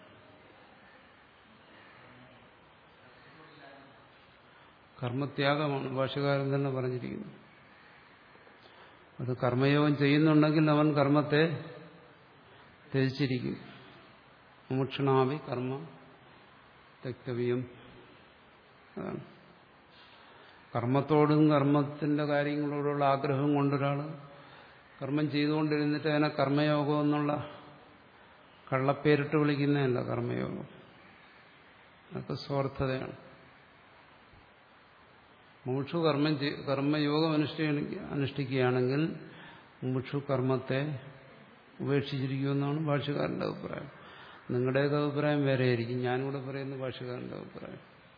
കർമ്മത്യാഗമാണ്. ഭാഷ്യകാരൻ തന്നെ പറഞ്ഞിരിക്കുന്നു. അത് കർമ്മയോഗം ചെയ്യുന്നുണ്ടെങ്കിൽ അവൻ കർമ്മത്തെ ത്യജിച്ചിരിക്കും. മുമുക്ഷണാവി കർമ്മ തെക്തവ്യം. അതാണ് കർമ്മത്തോടും കർമ്മത്തിന്റെ കാര്യങ്ങളോടുള്ള ആഗ്രഹം കൊണ്ടൊരാൾ കർമ്മം ചെയ്തുകൊണ്ടിരുന്നിട്ട് അതിനെ കർമ്മയോഗം എന്നുള്ള കള്ളപ്പേരിട്ട് വിളിക്കുന്നതല്ല കർമ്മയോഗം. അതൊക്കെ സ്വാർത്ഥതയാണ്. മുമുക്ഷു കർമ്മം കർമ്മയോഗം അനുഷ്ഠി അനുഷ്ഠിക്കുകയാണെങ്കിൽ മുമുക്ഷു കർമ്മത്തെ ഉപേക്ഷിച്ചിരിക്കുമെന്നാണ് ഭാഷ്യകാരന്റെ അഭിപ്രായം. നിങ്ങളുടെയൊക്കെ അഭിപ്രായം വേറെയായിരിക്കും. ഞാനിവിടെ പറയുന്ന ഭാഷ്യകാരന്റെ അഭിപ്രായം.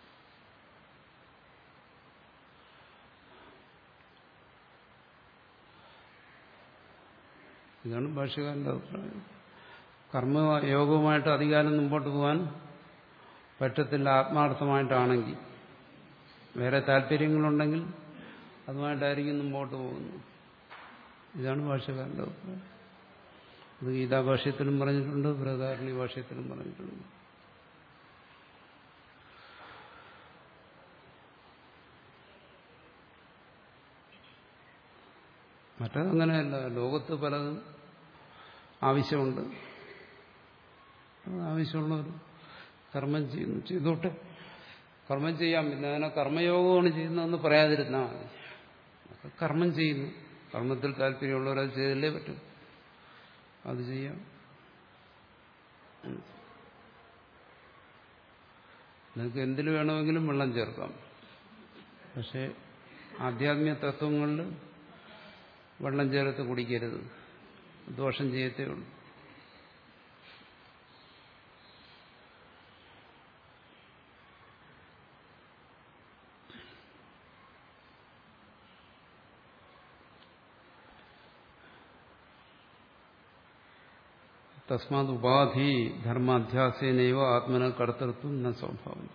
ഇതാണ് ഭാഷ്യകാരന്റെ അഭിപ്രായം. കർമ്മയോഗവുമായിട്ട് അധികാരം മുമ്പോട്ട് പോകാൻ പറ്റത്തില്ല ആത്മാർത്ഥമായിട്ടാണെങ്കിൽ. വേറെ താല്പര്യങ്ങളുണ്ടെങ്കിൽ അതുമായിട്ടായിരിക്കും മുമ്പോട്ട് പോകുന്നത്. ഇതാണ് ഭാഷ്യകാരന്റെ അഭിപ്രായം. അത് ഗീതാഭാഷ്യത്തിലും പറഞ്ഞിട്ടുണ്ട്, ബൃഹദാരണ്യ ഭാഷ്യത്തിലും പറഞ്ഞിട്ടുണ്ട്. മറ്റതങ്ങനെയല്ല. ലോകത്ത് പലതും ആവശ്യമുണ്ട്. ആവശ്യമുള്ളവർ കർമ്മം ചെയ്യുന്നു, ചെയ്തോട്ടെ. കർമ്മം ചെയ്യാം. പിന്നെ അതിനെ കർമ്മയോഗമാണ് ചെയ്യുന്നതെന്ന് പറയാതിരുന്നാൽ മതി. കർമ്മം ചെയ്യുന്നു. കർമ്മത്തിൽ താല്പര്യമുള്ളവരത് ചെയ്തല്ലേ പറ്റും. അത് ചെയ്യാം. നിങ്ങൾക്ക് എന്തിനു വേണമെങ്കിലും വെള്ളം ചേർക്കാം. പക്ഷെ ആധ്യാത്മിക തത്വങ്ങളിൽ വെള്ളം ചേർത്ത് കുടിക്കരുത്. ദോഷം ചെയ്യത്തേ ഉള്ളൂ. തസ്മാത് ഉപാധി ധർമാധ്യാസേനൈവ ആത്മന കർത്തൃത്വം ന സ്വഭാവം.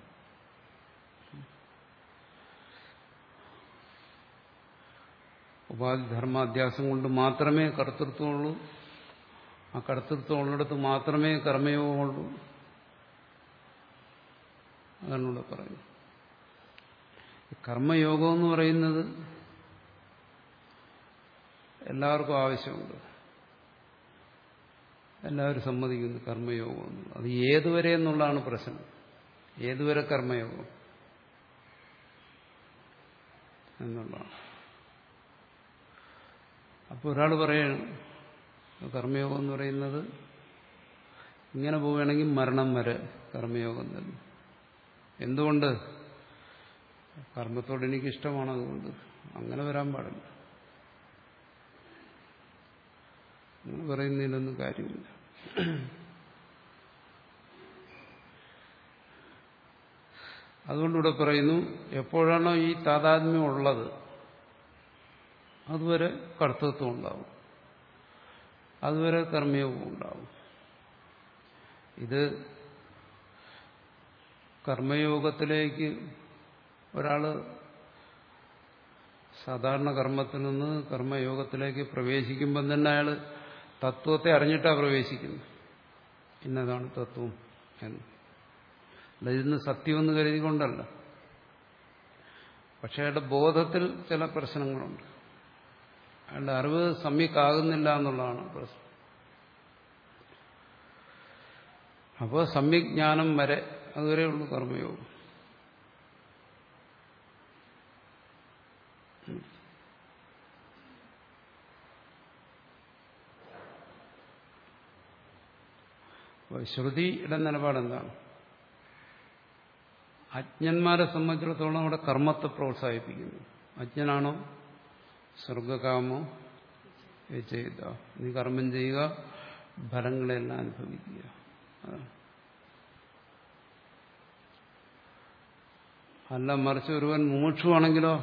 ഉപാധി ധർമാധ്യാസം കൊണ്ട് മാത്രമേ കർത്തൃത്വമുള്ളൂ. ആ കർത്തൃത്വം ഉള്ളിടത്ത് മാത്രമേ കർമ്മയോഗമുള്ളൂ. അതാണ് ഇവിടെ പറയുന്നത്. കർമ്മയോഗം എന്ന് പറയുന്നത് എല്ലാവർക്കും ആവശ്യമുണ്ട്. എല്ലാവരും സമ്മതിക്കുന്നു കർമ്മയോഗം. അത് ഏതുവരെ എന്നുള്ളതാണ് പ്രശ്നം. ഏതുവരെ കർമ്മയോഗം എന്നുള്ളതാണ്. അപ്പോൾ ഒരാൾ പറയണം കർമ്മയോഗം എന്ന് പറയുന്നത് ഇങ്ങനെ പോവുകയാണെങ്കിൽ മരണം വരെ കർമ്മയോഗം തന്നെ. എന്തുകൊണ്ട്? കർമ്മത്തോട് എനിക്കിഷ്ടമാണ്, അതുകൊണ്ട്. അങ്ങനെ വരാൻ പാടില്ല. നിങ്ങൾ പറയുന്നതിലൊന്നും കാര്യമില്ല. അതുകൊണ്ടിവിടെ പറയുന്നു, എപ്പോഴാണോ ഈ താതാത്മ്യം ഉള്ളത് അതുവരെ കർത്തൃത്വം ഉണ്ടാവും, അതുവരെ കർമ്മയോഗം ഉണ്ടാവും. ഇത് കർമ്മയോഗത്തിലേക്ക് ഒരാൾ സാധാരണ കർമ്മത്തിൽ നിന്ന് കർമ്മയോഗത്തിലേക്ക് പ്രവേശിക്കുമ്പം തന്നെ അയാൾ തത്വത്തെ അറിഞ്ഞിട്ടാണ് പ്രവേശിക്കുന്നത്. ഇന്നതാണ് തത്വം എന്ന്. അല്ല ഇന്ന് സത്യമെന്ന് കരുതിക്കൊണ്ടല്ല. പക്ഷെ അയാളുടെ ബോധത്തിൽ ചില പ്രശ്നങ്ങളുണ്ട്. അയാളുടെ അറിവ് സമ്യക്കാകുന്നില്ല എന്നുള്ളതാണ് പ്രശ്നം. അപ്പോൾ സമ്യജ്ഞാനം വരെ അതുവരെയുള്ളൂ കർമ്മയോഗം. അപ്പോൾ ശ്രുതിയുടെ നിലപാടെന്താണ്? അജ്ഞന്മാരെ സംബന്ധിച്ചിടത്തോളം അവിടെ കർമ്മത്തെ പ്രോത്സാഹിപ്പിക്കുന്നു. അജ്ഞനാണോ സ്വർഗകാമോ ചെയ്ത നീ കർമ്മം ചെയ്യുക, ഫലങ്ങളെല്ലാം അനുഭവിക്കുക. അല്ല മറിച്ച് ഒരുവൻ മുമുക്ഷുവാണെങ്കിലോ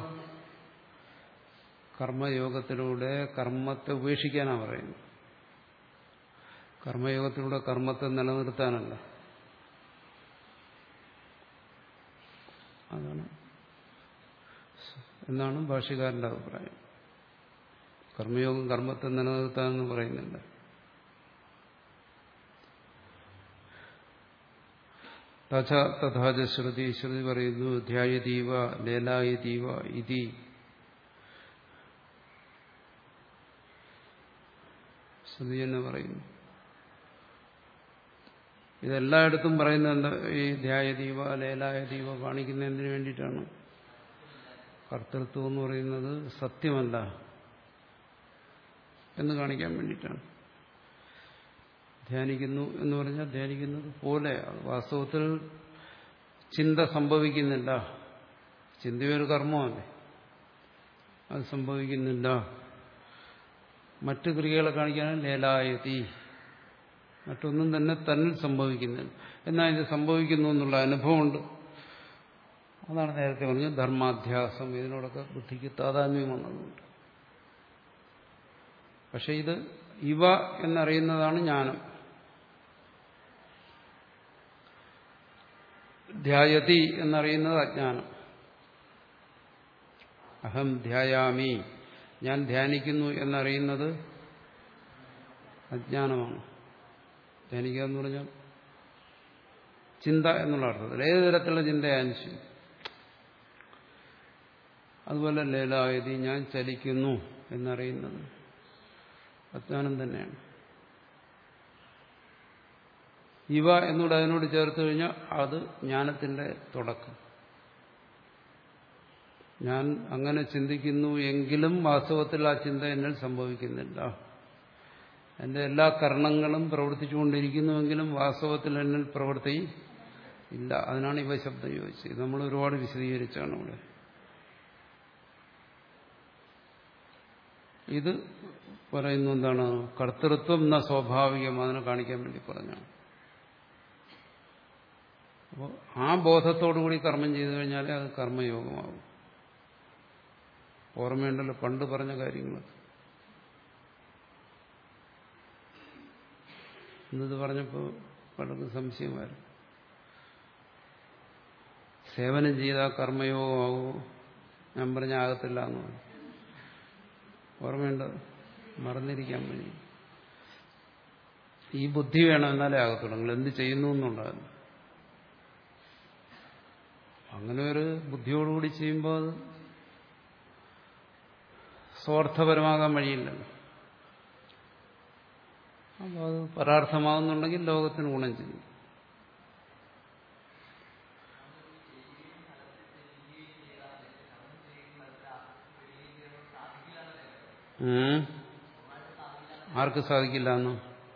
കർമ്മയോഗത്തിലൂടെ കർമ്മത്തെ ഉപേക്ഷിക്കാനാണ് പറയുന്നത്. കർമ്മയോഗത്തിലൂടെ കർമ്മത്തെ നിലനിർത്താനല്ല. അതാണ് എന്നാണ് ഭാഷ്യകാരന്റെ അഭിപ്രായം. കർമ്മയോഗം കർമ്മത്തെ നിലനിർത്താനെന്ന് പറയുന്നില്ല. തഥാച ശ്രുതി ശ്രുതി പറയുന്നു ധ്യായതീവ ലേലായതീവ ഇതി. ശ്രുതി എന്ന് പറയുന്നു. ഇതെല്ലായിടത്തും പറയുന്നത് എന്താ? ഈ ധ്യായതീവ ലേലായതീവ കാണിക്കുന്നതിന് വേണ്ടിയിട്ടാണ്. കർത്തൃത്വം എന്ന് പറയുന്നത് സത്യമല്ല എന്ന് കാണിക്കാൻ വേണ്ടിയിട്ടാണ്. ധ്യാനിക്കുന്നു എന്ന് പറഞ്ഞാൽ ധ്യാനിക്കുന്നത് പോലെ വാസ്തവത്തിൽ ചിന്ത സംഭവിക്കുന്നില്ല. ചിന്തയൊരു കർമ്മമല്ലേ, അത് സംഭവിക്കുന്നില്ല. മറ്റു ക്രിയകളെ കാണിക്കാനും ലേലായതി, മറ്റൊന്നും തന്നെ തന്നിൽ സംഭവിക്കുന്നില്ല. എന്നാൽ ഇത് സംഭവിക്കുന്നു എന്നുള്ള അനുഭവമുണ്ട്. അതാണ് നേരത്തെ പറഞ്ഞത് ധർമാധ്യാസം. ഇതിനോടൊക്കെ ബുദ്ധിക്ക് താതാത്മ്യം വന്നതുകൊണ്ട്. പക്ഷെ ഇത് ഇവ എന്നറിയുന്നതാണ് ജ്ഞാനം. ധ്യായതി എന്നറിയുന്നത് അജ്ഞാനം. അഹം ധ്യായാമി, ഞാൻ ധ്യാനിക്കുന്നു എന്നറിയുന്നത് അജ്ഞാനമാണ്. ധ്യാനിക്കുക എന്ന് പറഞ്ഞാൽ ചിന്ത എന്നുള്ള അർത്ഥത്തിൽ ഏത് തരത്തിലുള്ള ചിന്തയായാലും ശരി. അതുപോലെ ലേലായതി, ഞാൻ ചലിക്കുന്നു എന്നറിയുന്നത് അജ്ഞാനം തന്നെയാണ്. ഇവ എന്നൂടെ അതിനോട് ചേർത്ത് കഴിഞ്ഞാൽ അത് ജ്ഞാനത്തിന്റെ തുടക്കം. ഞാൻ അങ്ങനെ ചിന്തിക്കുന്നു എങ്കിലും വാസ്തവത്തിൽ ആ ചിന്ത എന്നിൽ സംഭവിക്കുന്നില്ല. എന്റെ എല്ലാ കർണങ്ങളും പ്രവർത്തിച്ചുകൊണ്ടിരിക്കുന്നുവെങ്കിലും വാസ്തവത്തിൽ എന്നിൽ പ്രവൃത്തി ഇല്ല. അതിനാണ് ഇവ ശബ്ദം ചോദിച്ചത്. ഇത് നമ്മൾ ഒരുപാട് വിശദീകരിച്ചാണ് ഇവിടെ. ഇത് പറയുന്നു എന്താണ്? കർത്തൃത്വം എന്ന സ്വാഭാവികം അതിനെ കാണിക്കാൻ വേണ്ടി പറഞ്ഞാണ്. അപ്പോൾ ആ ബോധത്തോടുകൂടി കർമ്മം ചെയ്തു കഴിഞ്ഞാലേ അത് കർമ്മയോഗമാകും. ഓർമ്മയുണ്ടല്ലോ പണ്ട് പറഞ്ഞ കാര്യങ്ങൾ. ഇന്നത് പറഞ്ഞപ്പോൾ പലർക്കും സംശയമായിരുന്നു. സേവനം ചെയ്താൽ കർമ്മയോഗമാകുമോ? ഞാൻ പറഞ്ഞ ആകത്തില്ല എന്ന് പറഞ്ഞു. ഓർമ്മയുണ്ടോ? മറന്നിരിക്കാൻ വേണ്ടി ഈ ബുദ്ധി വേണം, എന്നാലേ ആകത്തുള്ളൂ. നിങ്ങൾ എന്ത് ചെയ്യുന്നു എന്നുണ്ടാകുന്നു. അങ്ങനെ ഒരു ബുദ്ധിയോടുകൂടി ചെയ്യുമ്പോൾ അത് സ്വാർത്ഥപരമാകാൻ വഴിയില്ലല്ലോ. അപ്പോൾ അത് പരാർത്ഥമാകുന്നുണ്ടെങ്കിൽ ലോകത്തിന് ഗുണം ചെയ്യും. ആർക്ക് സാധിക്കില്ല എന്നോ?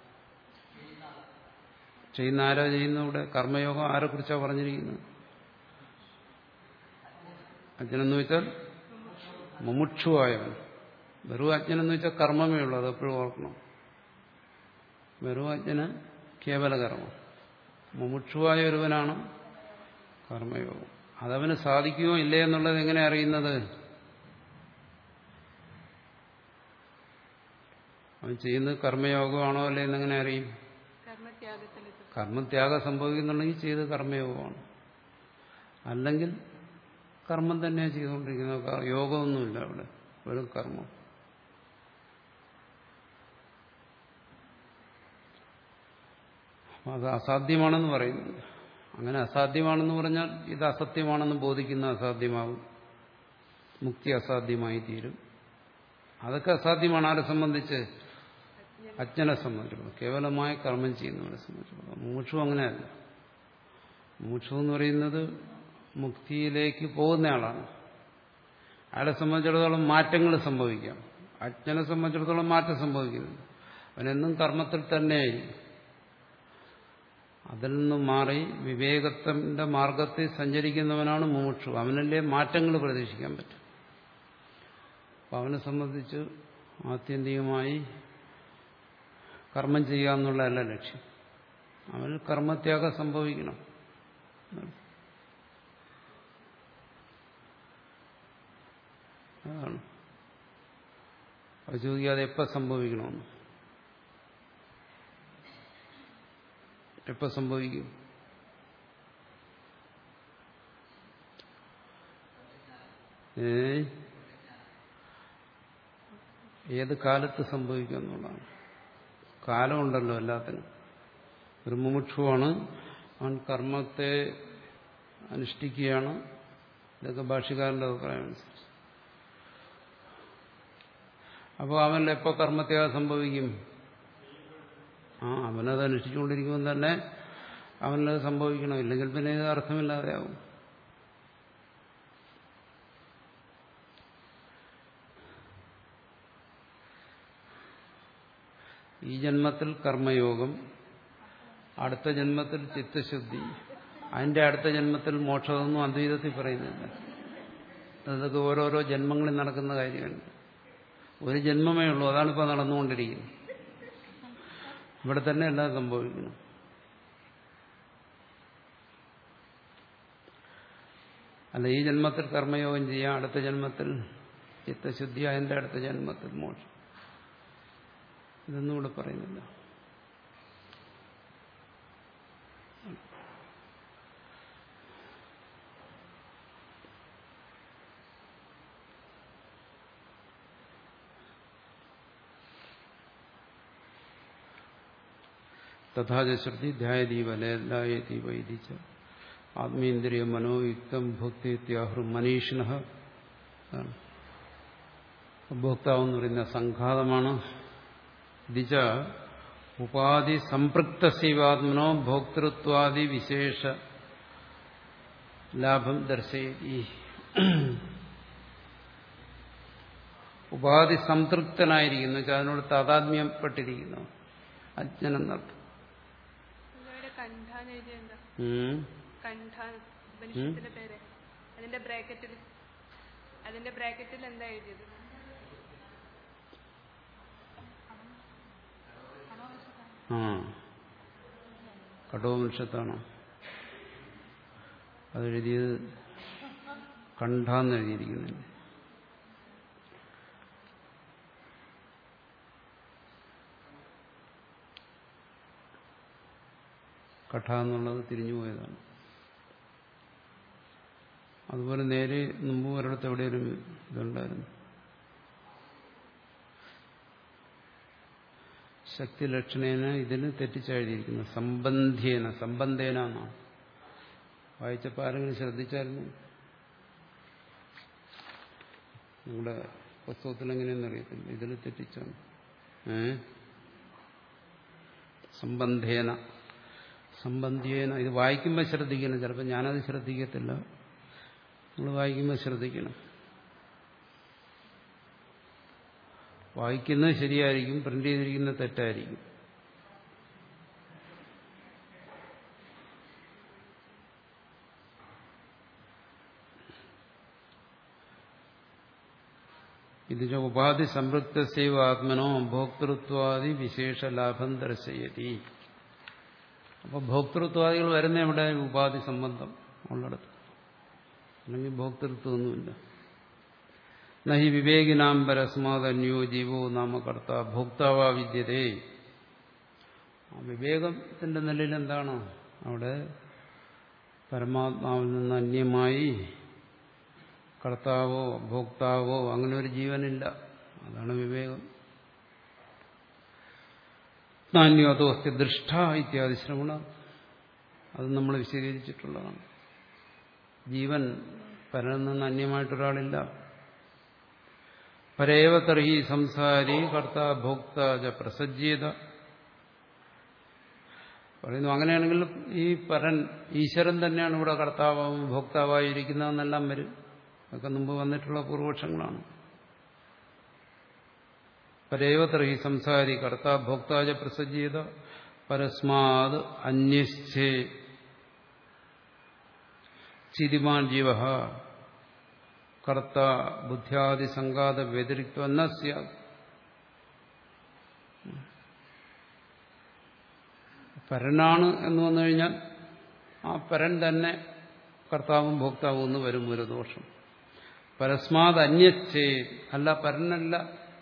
ചെയ്യുന്ന ആരാ ചെയ്യുന്ന? ഇവിടെ കർമ്മയോഗം ആരെ കുറിച്ചാണ് പറഞ്ഞിരിക്കുന്നത്? അജ്ഞനെന്ന് വെച്ചാൽ മുമുക്ഷുവായവൻ. വെറും അജ്ഞനെന്ന് വെച്ചാൽ കർമ്മമേ ഉള്ളൂ. അതെപ്പോഴും ഓർക്കണം. വെറും അജ്ഞന് കേവല കർമ്മം. മുമുക്ഷുവായ ഒരുവനാണ് കർമ്മയോഗം. അതവന് സാധിക്കുമോ ഇല്ലേ എന്നുള്ളത് എങ്ങനെ അറിയുന്നത്? അവൻ ചെയ്യുന്നത് കർമ്മയോഗമാണോ അല്ലേ എന്നെങ്ങനെ അറിയും? കർമ്മത്യാഗം സംഭവിക്കുന്നുണ്ടെങ്കിൽ ചെയ്ത് കർമ്മയോഗമാണ്. അല്ലെങ്കിൽ കർമ്മം തന്നെയാണ് ചെയ്തുകൊണ്ടിരിക്കുന്നത്. യോഗമൊന്നുമില്ല അവിടെ, വെറും കർമ്മം. അത് അസാധ്യമാണെന്ന് പറയുന്നുണ്ട്. അങ്ങനെ അസാധ്യമാണെന്ന് പറഞ്ഞാൽ ഇത് അസത്യമാണെന്ന് ബോധിക്കുന്ന അസാധ്യമാകും. മുക്തി അസാധ്യമായി തീരും. അതൊക്കെ അസാധ്യമാണ്. ആരെ സംബന്ധിച്ച്? അജ്ഞനെ സംബന്ധിച്ചിടത്തോളം, കേവലമായ കർമ്മം ചെയ്യുന്നവരെ സംബന്ധിച്ചിടത്തോളം. മോക്ഷം അങ്ങനെയല്ല. മോക്ഷം എന്ന് പറയുന്നത് മുക്തിയിലേക്ക് പോകുന്നയാളാണ്. അയാളെ സംബന്ധിച്ചിടത്തോളം മാറ്റങ്ങൾ സംഭവിക്കാം. അജ്ഞനെ സംബന്ധിച്ചിടത്തോളം മാറ്റം സംഭവിക്കുന്നില്ല. അവനെന്നും കർമ്മത്തിൽ തന്നെ. അതിൽ നിന്ന് മാറി വിവേകത്തിന്റെ മാർഗത്തിൽ സഞ്ചരിക്കുന്നവനാണ് മുമുക്ഷു. അവനല്ലേ മാറ്റങ്ങൾ പ്രതീക്ഷിക്കാൻ പറ്റും. അപ്പം അവനെ സംബന്ധിച്ച് ആത്യന്തികമായി കർമ്മം ചെയ്യുക എന്നുള്ളതല്ല ലക്ഷ്യം. അവന് കർമ്മത്യാഗം സംഭവിക്കണം. അതാണ്. അത് ചോദിക്കാതെ എപ്പോൾ സംഭവിക്കണമെന്ന്. എപ്പോൾ സംഭവിക്കും? ഏ ഏത് കാലത്ത് സംഭവിക്കും എന്നുള്ളതാണ്. കാലമുണ്ടല്ലോ എല്ലാത്തിനും. ഒരു മുമുക്ഷുവാണ്, അവൻ കർമ്മത്തെ അനുഷ്ഠിക്കുകയാണ്. ഇതൊക്കെ ഭാഷ്യക്കാരന്റെ അഭിപ്രായം അനുസരിച്ച്. അപ്പോൾ അവൻ എപ്പോൾ കർമ്മത്യാഗം സംഭവിക്കും? ആ അവനത് അനുഷ്ഠിച്ചുകൊണ്ടിരിക്കുമ്പോൾ തന്നെ അവനത് സംഭവിക്കണം. ഇല്ലെങ്കിൽ പിന്നെ ഇത് അർത്ഥമില്ലാതെയാവും. ഈ ജന്മത്തിൽ കർമ്മയോഗം, അടുത്ത ജന്മത്തിൽ ചിത്തശുദ്ധി, അതിന്റെ അടുത്ത ജന്മത്തിൽ മോക്ഷമൊന്നും അദ്വൈതത്തിൽ പറയുന്നില്ല. അതൊക്കെ ഓരോരോ ജന്മങ്ങളിൽ നടക്കുന്ന കാര്യമാണ്. ഒരു ജന്മമേ ഉള്ളൂ, അതാണിപ്പോൾ നടന്നുകൊണ്ടിരിക്കുന്നത്. ഇവിടെ തന്നെ എല്ലാം സംഭവിക്കണം. അല്ല, ഈ ജന്മത്തിൽ കർമ്മയോഗം ചെയ്യാം, അടുത്ത ജന്മത്തിൽ ചിത്തശുദ്ധി, അതിന്റെ അടുത്ത ജന്മത്തിൽ മോക്ഷം. ഇതൊന്നും ഇവിടെ പറയുന്നില്ല. തഥാചശ്രുതി ധ്യായതീവ ലയതീവ ഇതിച്ച ആത്മീന്ദ്രിയ മനോയുക്തം ഭുക്തിത്യാഹൃ മനീഷിണ. ഭോക്താവെന്ന് പറയുന്ന സംഘാതമാണ്. ഇതിച്ച ഉപാധി സംപൃക്തസീവാത്മനോ ഭോക്തൃത്വാദി വിശേഷ ലാഭം ദർശയതി. ഉപാധി സംതൃപ്തനായിരിക്കുന്നു വെച്ചാൽ അതിനോട് താതാത്മ്യപ്പെട്ടിരിക്കുന്നു. അജ്ഞനം നടത്തും. അതിന്റെ ബ്രാക്കറ്റിൽ അതിന്റെ ബ്രാക്കറ്റിൽ എന്താ എഴുതിയത്? ആ കഠോപനിഷത്താണോ അതെഴുതിയത്? കണ്ഠാന്ന് എഴുതിയിരിക്കുന്നില്ല. കഠ എന്നുള്ളത് തിരിഞ്ഞുപോയതാണ്. അതുപോലെ നേരെ മുമ്പ് ഒരിടത്ത് എവിടെയൊരു ഇതുണ്ടായിരുന്നു. ശക്തി ലക്ഷണേന ഇതിന് തെറ്റിച്ചെഴുതിയിരിക്കുന്നു. സംബന്ധ്യേന, സംബന്ധേന എന്നാണ്. വായിച്ചപ്പോൾ ആരെങ്കിലും ശ്രദ്ധിച്ചായിരുന്നു? നിങ്ങളുടെ പുസ്തകത്തിൽ എങ്ങനെയെന്ന് അറിയത്തില്ല. ഇതിൽ തെറ്റിച്ചാണ്. ഏ സംബന്ധേന, സംബന്ധ്യേന. ഇത് വായിക്കുമ്പോൾ ശ്രദ്ധിക്കണം. ചിലപ്പോൾ ഞാനത് ശ്രദ്ധിക്കത്തില്ല. നിങ്ങൾ വായിക്കുമ്പോൾ ശ്രദ്ധിക്കണം. വായിക്കുന്നത് ശരിയായിരിക്കും, പ്രിന്റ് ചെയ്തിരിക്കുന്നത് തെറ്റായിരിക്കും. ഇതിന്റെ ഉപാധി സംപൃക്തസൈവ ആത്മനോ ഭോക്തൃത്വാദി വിശേഷ ലാഭം ദർശയതി. അപ്പൊ ഭോക്തൃത്വാദികൾ വരുന്ന എവിടെ? ഉപാധി സംബന്ധം ഉള്ളിടത്ത്. അല്ലെങ്കിൽ ഭോക്തൃത്വമൊന്നുമില്ല. നഹി വിവേകിനാം പരസ്മാത് അന്യോ ജീവോ നാമ കർത്ത ഭോക്താവാ വിദ്യതേ. വിവേകത്തിന്റെ നിലയിൽ എന്താണ്? അവിടെ പരമാത്മാവിൽ നിന്ന് അന്യമായി കർത്താവോ ഭോക്താവോ അങ്ങനെ ഒരു ജീവനില്ല. അതാണ് വിവേകം. നാന്യോ അസ്തി ദൃഷ്ട ഇത്യാദി ശ്രവണ. അത് നമ്മൾ വിശദീകരിച്ചിട്ടുള്ളതാണ്. ജീവൻ പരനിൽ നിന്ന് അന്യമായിട്ടൊരാളില്ല. പരേവ തർഹി സംസാരി കർത്ത ഭോക്ത പ്രസജ്ജീത പറയുന്നു. അങ്ങനെയാണെങ്കിൽ ഈ പരൻ ഈശ്വരൻ തന്നെയാണ് ഇവിടെ കർത്താവും ഭോക്താവായിരിക്കുന്നതെന്നെല്ലാം വരും. അതൊക്കെ മുമ്പ് വന്നിട്ടുള്ള പൂർവപക്ഷങ്ങളാണ്. പരേവ തർഹി സംസാരി കർത്ത ഭോക്താജ പ്രസജ്ജീത പരസ്മാത് അന്യശ്ചേ ചിതിമാൻ ജീവ കർത്ത ബുദ്ധ്യാദി സംഘാത വ്യതിരിക്തം ന സ്യാത്. പരനാണ് എന്ന് വന്നു കഴിഞ്ഞാൽ ആ പരൻ തന്നെ കർത്താവും ഭോക്താവും എന്ന് വരും ഒരു ദോഷം. പരസ്മാത് അന്യശ്ചേ അല്ല, പരനല്ല,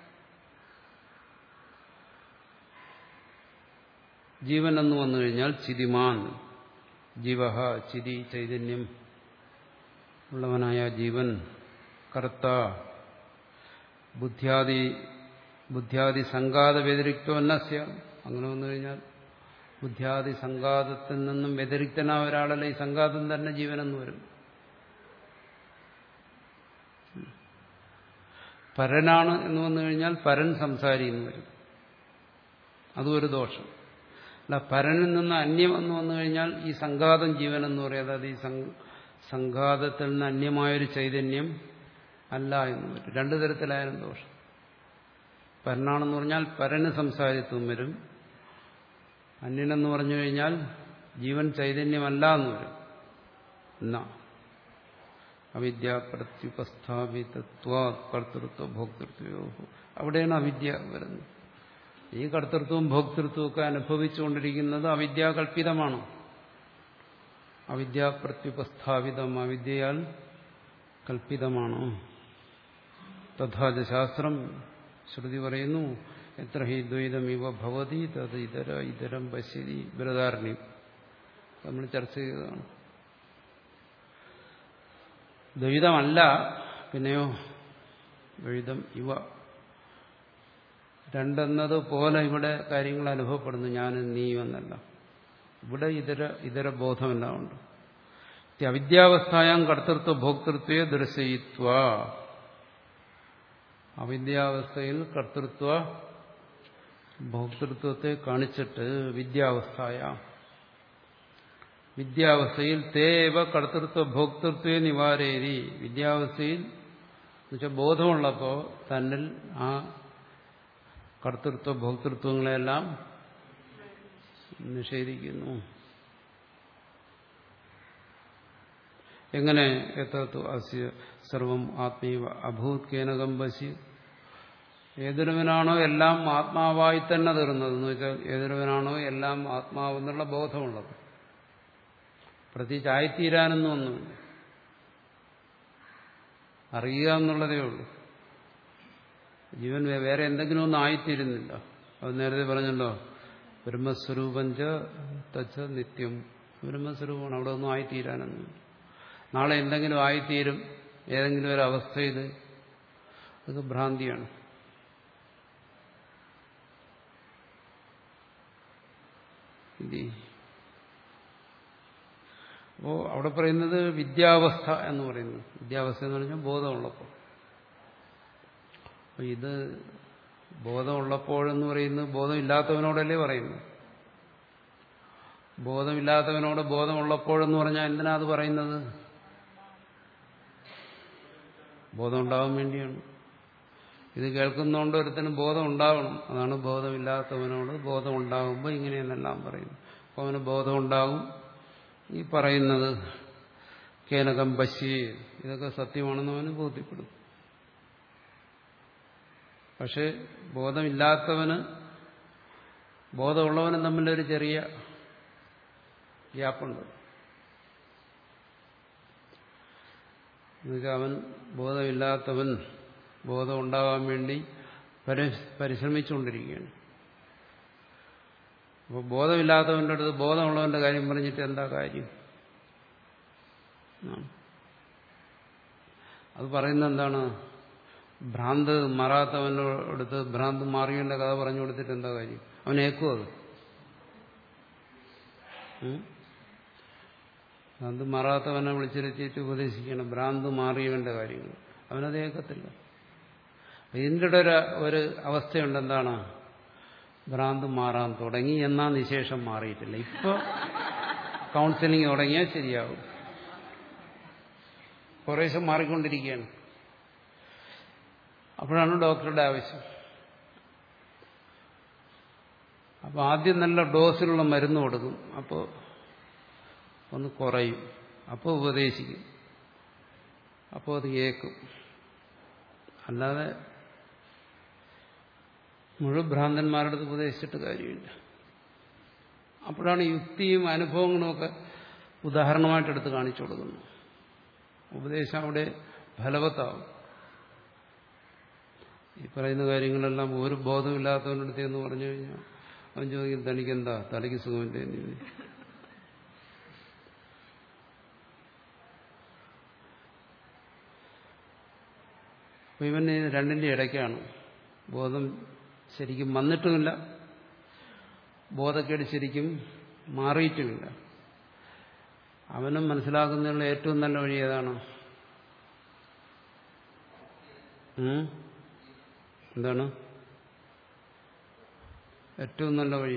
ജീവൻ എന്ന് വന്നു കഴിഞ്ഞാൽ ചിതിമാൻ ജീവ, ചിതി ചൈതന്യം ഉള്ളവനായ ജീവൻ, കർത്ത ബുദ്ധ്യാദി ബുദ്ധ്യാദി സംഘാത വ്യതിരിക്തമല്ല സ്യാം. അങ്ങനെ വന്നു കഴിഞ്ഞാൽ ബുദ്ധ്യാദി സംഘാതത്തിൽ നിന്നും വ്യതിരിക്തനായ ഒരാളല്ല, ഈ സംഘാതം തന്നെ ജീവനെന്ന് വരും. പരനാണ് എന്ന് വന്നു കഴിഞ്ഞാൽ പരൻ സംസാരി എന്ന് വരും, അതും ഒരു ദോഷം. അല്ല, പരനിൽ നിന്ന് അന്യം എന്ന് വന്നു കഴിഞ്ഞാൽ ഈ സംഘാതം ജീവനെന്ന് പറയും. അതായത് ഈ സംഘാതത്തിൽ നിന്ന് അന്യമായൊരു ചൈതന്യം അല്ല എന്ന് വരും. രണ്ടു തരത്തിലായാലും ദോഷം. പരനാണെന്ന് പറഞ്ഞാൽ പരന് സംസാരിത്വം വരും, അന്യനെന്ന് പറഞ്ഞു കഴിഞ്ഞാൽ ജീവൻ ചൈതന്യമല്ല എന്ന് വരും. എന്നാ അവിദ്യ പ്രത്യുപസ്ഥാപിതത്വ കർത്തൃത്വ ഭോക്തൃത്വയോ, അവിടെയാണ് അവിദ്യ വരുന്നത്. ഈ കർത്തൃത്വവും ഭോക്തൃത്വവും ഒക്കെ അനുഭവിച്ചുകൊണ്ടിരിക്കുന്നത് അവിദ്യാകൽപിതമാണ്. അവിദ്യ പ്രത്യുപസ്ഥാപിതം, അവിദ്യയാൽ കൽപ്പിതമാണ്. തഥാച ശാസ്ത്രം, ശ്രുതി പറയുന്നു, എത്ര ഹി ദ്വൈതം ഇവ ഭവതി തത് ഇതര ഇതരം പശ്യതി. ബൃഹദാരണ്യം നമ്മൾ ചർച്ച ചെയ്തതാണ്. ദ്വൈതമല്ല, പിന്നെയോ ദ്വൈതം ഇവ, രണ്ടെന്നത് പോലെ ഇവിടെ കാര്യങ്ങൾ അനുഭവപ്പെടുന്നു. ഞാനും നീയും എന്നല്ല, ഇവിടെ ഇതര ഇതര ബോധമെല്ലാം ഉണ്ട്. അവിദ്യാവസ്ഥായാം കർത്തൃത്വ ഭോക്തൃത്വേ ദർശയിത്വ, അവിദ്യാവസ്ഥയിൽ കർത്തൃത്വ ഭോക്തൃത്വത്തെ കാണിച്ചിട്ട് വിദ്യാവസ്ഥായ, വിദ്യാവസ്ഥയിൽ തേവ കർത്തൃത്വ ഭോക്തൃത്വേ നിവാരേരി, വിദ്യാവസ്ഥയിൽ എന്നുവെച്ചാൽ ബോധമുള്ളപ്പോൾ തന്നിൽ ആ കർത്തൃത്വ ഭോക്തൃത്വങ്ങളെല്ലാം നിഷേധിക്കുന്നു. എങ്ങനെ? യഥാത്വ അസ്യ സർവം ആത്മീവ അഭൂത് കേനകം പശ്യ, ഏതൊരുവനാണോ എല്ലാം ആത്മാവായി തന്നെ തീർന്നത് എന്ന് വെച്ചാൽ ഏതൊരുവനാണോ എല്ലാം ആത്മാവെന്നുള്ള ബോധമുള്ളത്, പ്രത്യേകിച്ച് ആയിത്തീരാനൊന്നും ഒന്നുമില്ല, അറിയുക എന്നുള്ളതേ ഉള്ളൂ. ജീവൻ വേറെ എന്തെങ്കിലും ഒന്നും ആയിത്തീരുന്നില്ല. അത് നേരത്തെ പറഞ്ഞല്ലോ, ബ്രഹ്മസ്വരൂപഞ്ച തച്ച നിത്യം, ബ്രഹ്മസ്വരൂപമാണ്, അവിടെ ഒന്നും ആയിത്തീരാനൊന്നും. നാളെ എന്തെങ്കിലും ആയിത്തീരും ഏതെങ്കിലും ഒരു അവസ്ഥയിൽ, അത് ഭ്രാന്തിയാണ്. അപ്പോ അവിടെ പറയുന്നത് വിദ്യാവസ്ഥ എന്ന് പറയുന്നത്, വിദ്യാവസ്ഥ എന്ന് പറഞ്ഞാൽ ബോധമുള്ളപ്പോൾ. അപ്പൊ ഇത് ബോധമുള്ളപ്പോഴെന്ന് പറയുന്നത് ബോധമില്ലാത്തവനോടല്ലേ പറയുന്നത്. ബോധമില്ലാത്തവനോട് ബോധമുള്ളപ്പോഴെന്ന് പറഞ്ഞാൽ എന്തിനാ അത് പറയുന്നത്? ബോധം ഉണ്ടാവാൻ വേണ്ടിയാണ്. ഇത് കേൾക്കുന്നതുകൊണ്ട് ഒരുത്തനും ബോധം ഉണ്ടാവണം. അതാണ് ബോധമില്ലാത്തവനോട് ബോധം ഉണ്ടാകുമ്പോൾ ഇങ്ങനെയെന്നെല്ലാം പറയുന്നു. അപ്പോൾ അവന് ബോധം ഉണ്ടാകും. ഈ പറയുന്നത് കേനകം പശ്യേ, ഇതൊക്കെ സത്യമാണെന്ന് അവന് ബോധ്യപ്പെടും. പക്ഷെ ബോധമില്ലാത്തവന് ബോധമുള്ളവനും തമ്മിലൊരു ചെറിയ ഗ്യാപ്പുണ്ട്. എന്നുവെച്ചാൽ അവൻ ബോധമില്ലാത്തവൻ ബോധം ഉണ്ടാകാൻ വേണ്ടി പരിശ്രമിച്ചുകൊണ്ടിരിക്കുകയാണ്. അപ്പോൾ ബോധമില്ലാത്തവൻ്റെ അടുത്ത് ബോധമുള്ളവന്റെ കാര്യം പറഞ്ഞിട്ട് എന്താ കാര്യം? അത് പറയുന്നത് എന്താണ്? ഭ്രാന്ത് മാറാത്തവൻ്റെ അടുത്ത് ഭ്രാന്ത് മാറിയവന്റെ കഥ പറഞ്ഞു കൊടുത്തിട്ട് എന്താ കാര്യം? അവൻ ഏക്കും അത്. ഭ്രാന്ത് മാറാത്തവനെ വിളിച്ചിരുത്തിയിട്ട് ഉപദേശിക്കണം ഭ്രാന്ത് മാറിയവന്റെ കാര്യങ്ങൾ. അവനത് ഏക്കത്തില്ല. ഇതിൻ്റെ ഒരു ഒരു അവസ്ഥയുണ്ട്. എന്താണ്? ഭ്രാന്ത് മാറാൻ തുടങ്ങി എന്നാ നിശേഷം മാറിയിട്ടില്ല. ഇപ്പൊ കൗൺസിലിംഗ് തുടങ്ങിയാൽ ശരിയാവും. കുറേശ്ശെ മാറിക്കൊണ്ടിരിക്കുകയാണ്. അപ്പോഴാണ് ഡോക്ടറുടെ ആവശ്യം. അപ്പോൾ ആദ്യം നല്ല ഡോസിലുള്ള മരുന്ന് കൊടുക്കും, അപ്പോൾ ഒന്ന് കുറയും, അപ്പോൾ ഉപദേശിക്കും, അപ്പോൾ അത് കേൾക്കും. അല്ലാതെ മുഴുവൻ ഭ്രാന്തന്മാരുടെ അടുത്ത് ഉപദേശിച്ചിട്ട് കാര്യമില്ല. അപ്പോഴാണ് യുക്തിയും അനുഭവങ്ങളും ഒക്കെ ഉദാഹരണമായിട്ടെടുത്ത് കാണിച്ചു കൊടുക്കുന്നത്. ഉപദേശം അവിടെ ഫലവത്താവും. ഈ പറയുന്ന കാര്യങ്ങളെല്ലാം ഒരു ബോധമില്ലാത്തവൻ്റെ അടുത്ത് എന്ന് പറഞ്ഞു കഴിഞ്ഞാൽ അവൻ ചോദിക്കും, തനിക്കെന്താ തലയ്ക്ക് സുഖമില്ലേ? അപ്പൊ ഇവൻ രണ്ടിന്റെ ഇടയ്ക്കാണ്. ബോധം ശരിക്കും വന്നിട്ടുമില്ല, ബോധക്കേട് ശരിക്കും മാറിയിട്ടുമില്ല. അവനും മനസ്സിലാക്കുന്നതിനുള്ള ഏറ്റവും നല്ല വഴി ഏതാണ്? എന്താണ് ഏറ്റവും നല്ല വഴി?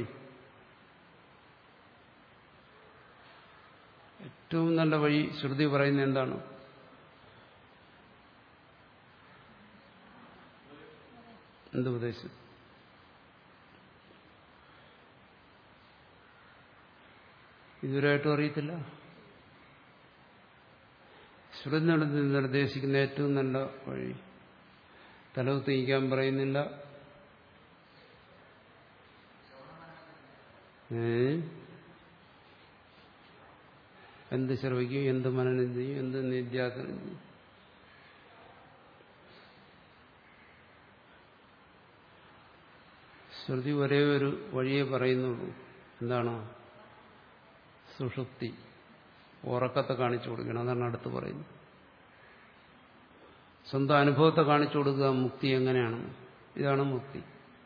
ഏറ്റവും നല്ല വഴി ശ്രുതി പറയുന്നത് എന്താണ്? എന്ത് ഉപദേശം? ഇതുവരെയായിട്ടും അറിയത്തില്ല. ശ്രുതി നിർദ്ദേശിക്കുന്ന ഏറ്റവും നല്ല വഴി തലവ് തീക്കാൻ പറയുന്നില്ല. ഏ എന്ത് ശ്രവിക്കും, എന്ത് മനനം ചെയ്യും, എന്ത് നിധ്യാസനം ചെയ്യും. ശ്രുതി ഒരേ ഒരു വഴിയേ പറയുന്നുള്ളൂ. എന്താണ്? സുഷുപ്തി, ഉറക്കത്തെ കാണിച്ചു കൊടുക്കണം. അതാണ് അടുത്ത് പറയുന്നത്. സ്വന്തം അനുഭവത്തെ കാണിച്ചു കൊടുക്കുക. മുക്തി എങ്ങനെയാണെന്ന്. ഇതാണ് മുക്തി.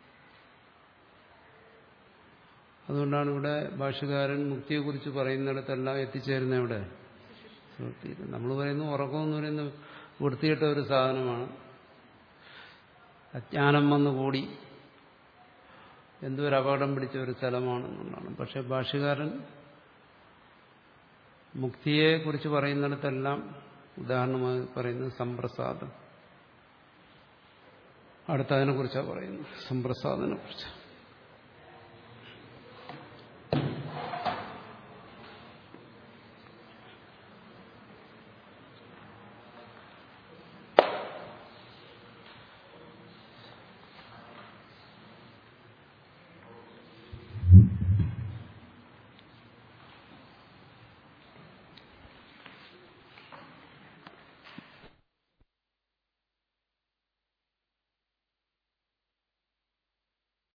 അതുകൊണ്ടാണ് ഇവിടെ ഭാഷ്യകാരൻ മുക്തിയെക്കുറിച്ച് പറയുന്നിടത്തെല്ലാം എത്തിച്ചേരുന്ന ഇവിടെ സുഷുപ്തി. നമ്മൾ പറയുന്നു ഉറക്കം എന്ന് പറയുന്നത് വൃത്തിയിട്ട ഒരു സാധനമാണ്, അജ്ഞാനം വന്നുകൂടി എന്തോ ഒരു അപകടം പിടിച്ച ഒരു സ്ഥലമാണെന്നുള്ളതാണ്. പക്ഷെ ഭാഷ്യകാരൻ മുക്തിയെക്കുറിച്ച് പറയുന്നിടത്തെല്ലാം ഉദാഹരണമായി പറയുന്നത് സംപ്രസാദം. അടുത്തതിനെ കുറിച്ചാണ് പറയുന്നത്, സംപ്രസാദനെ കുറിച്ച്.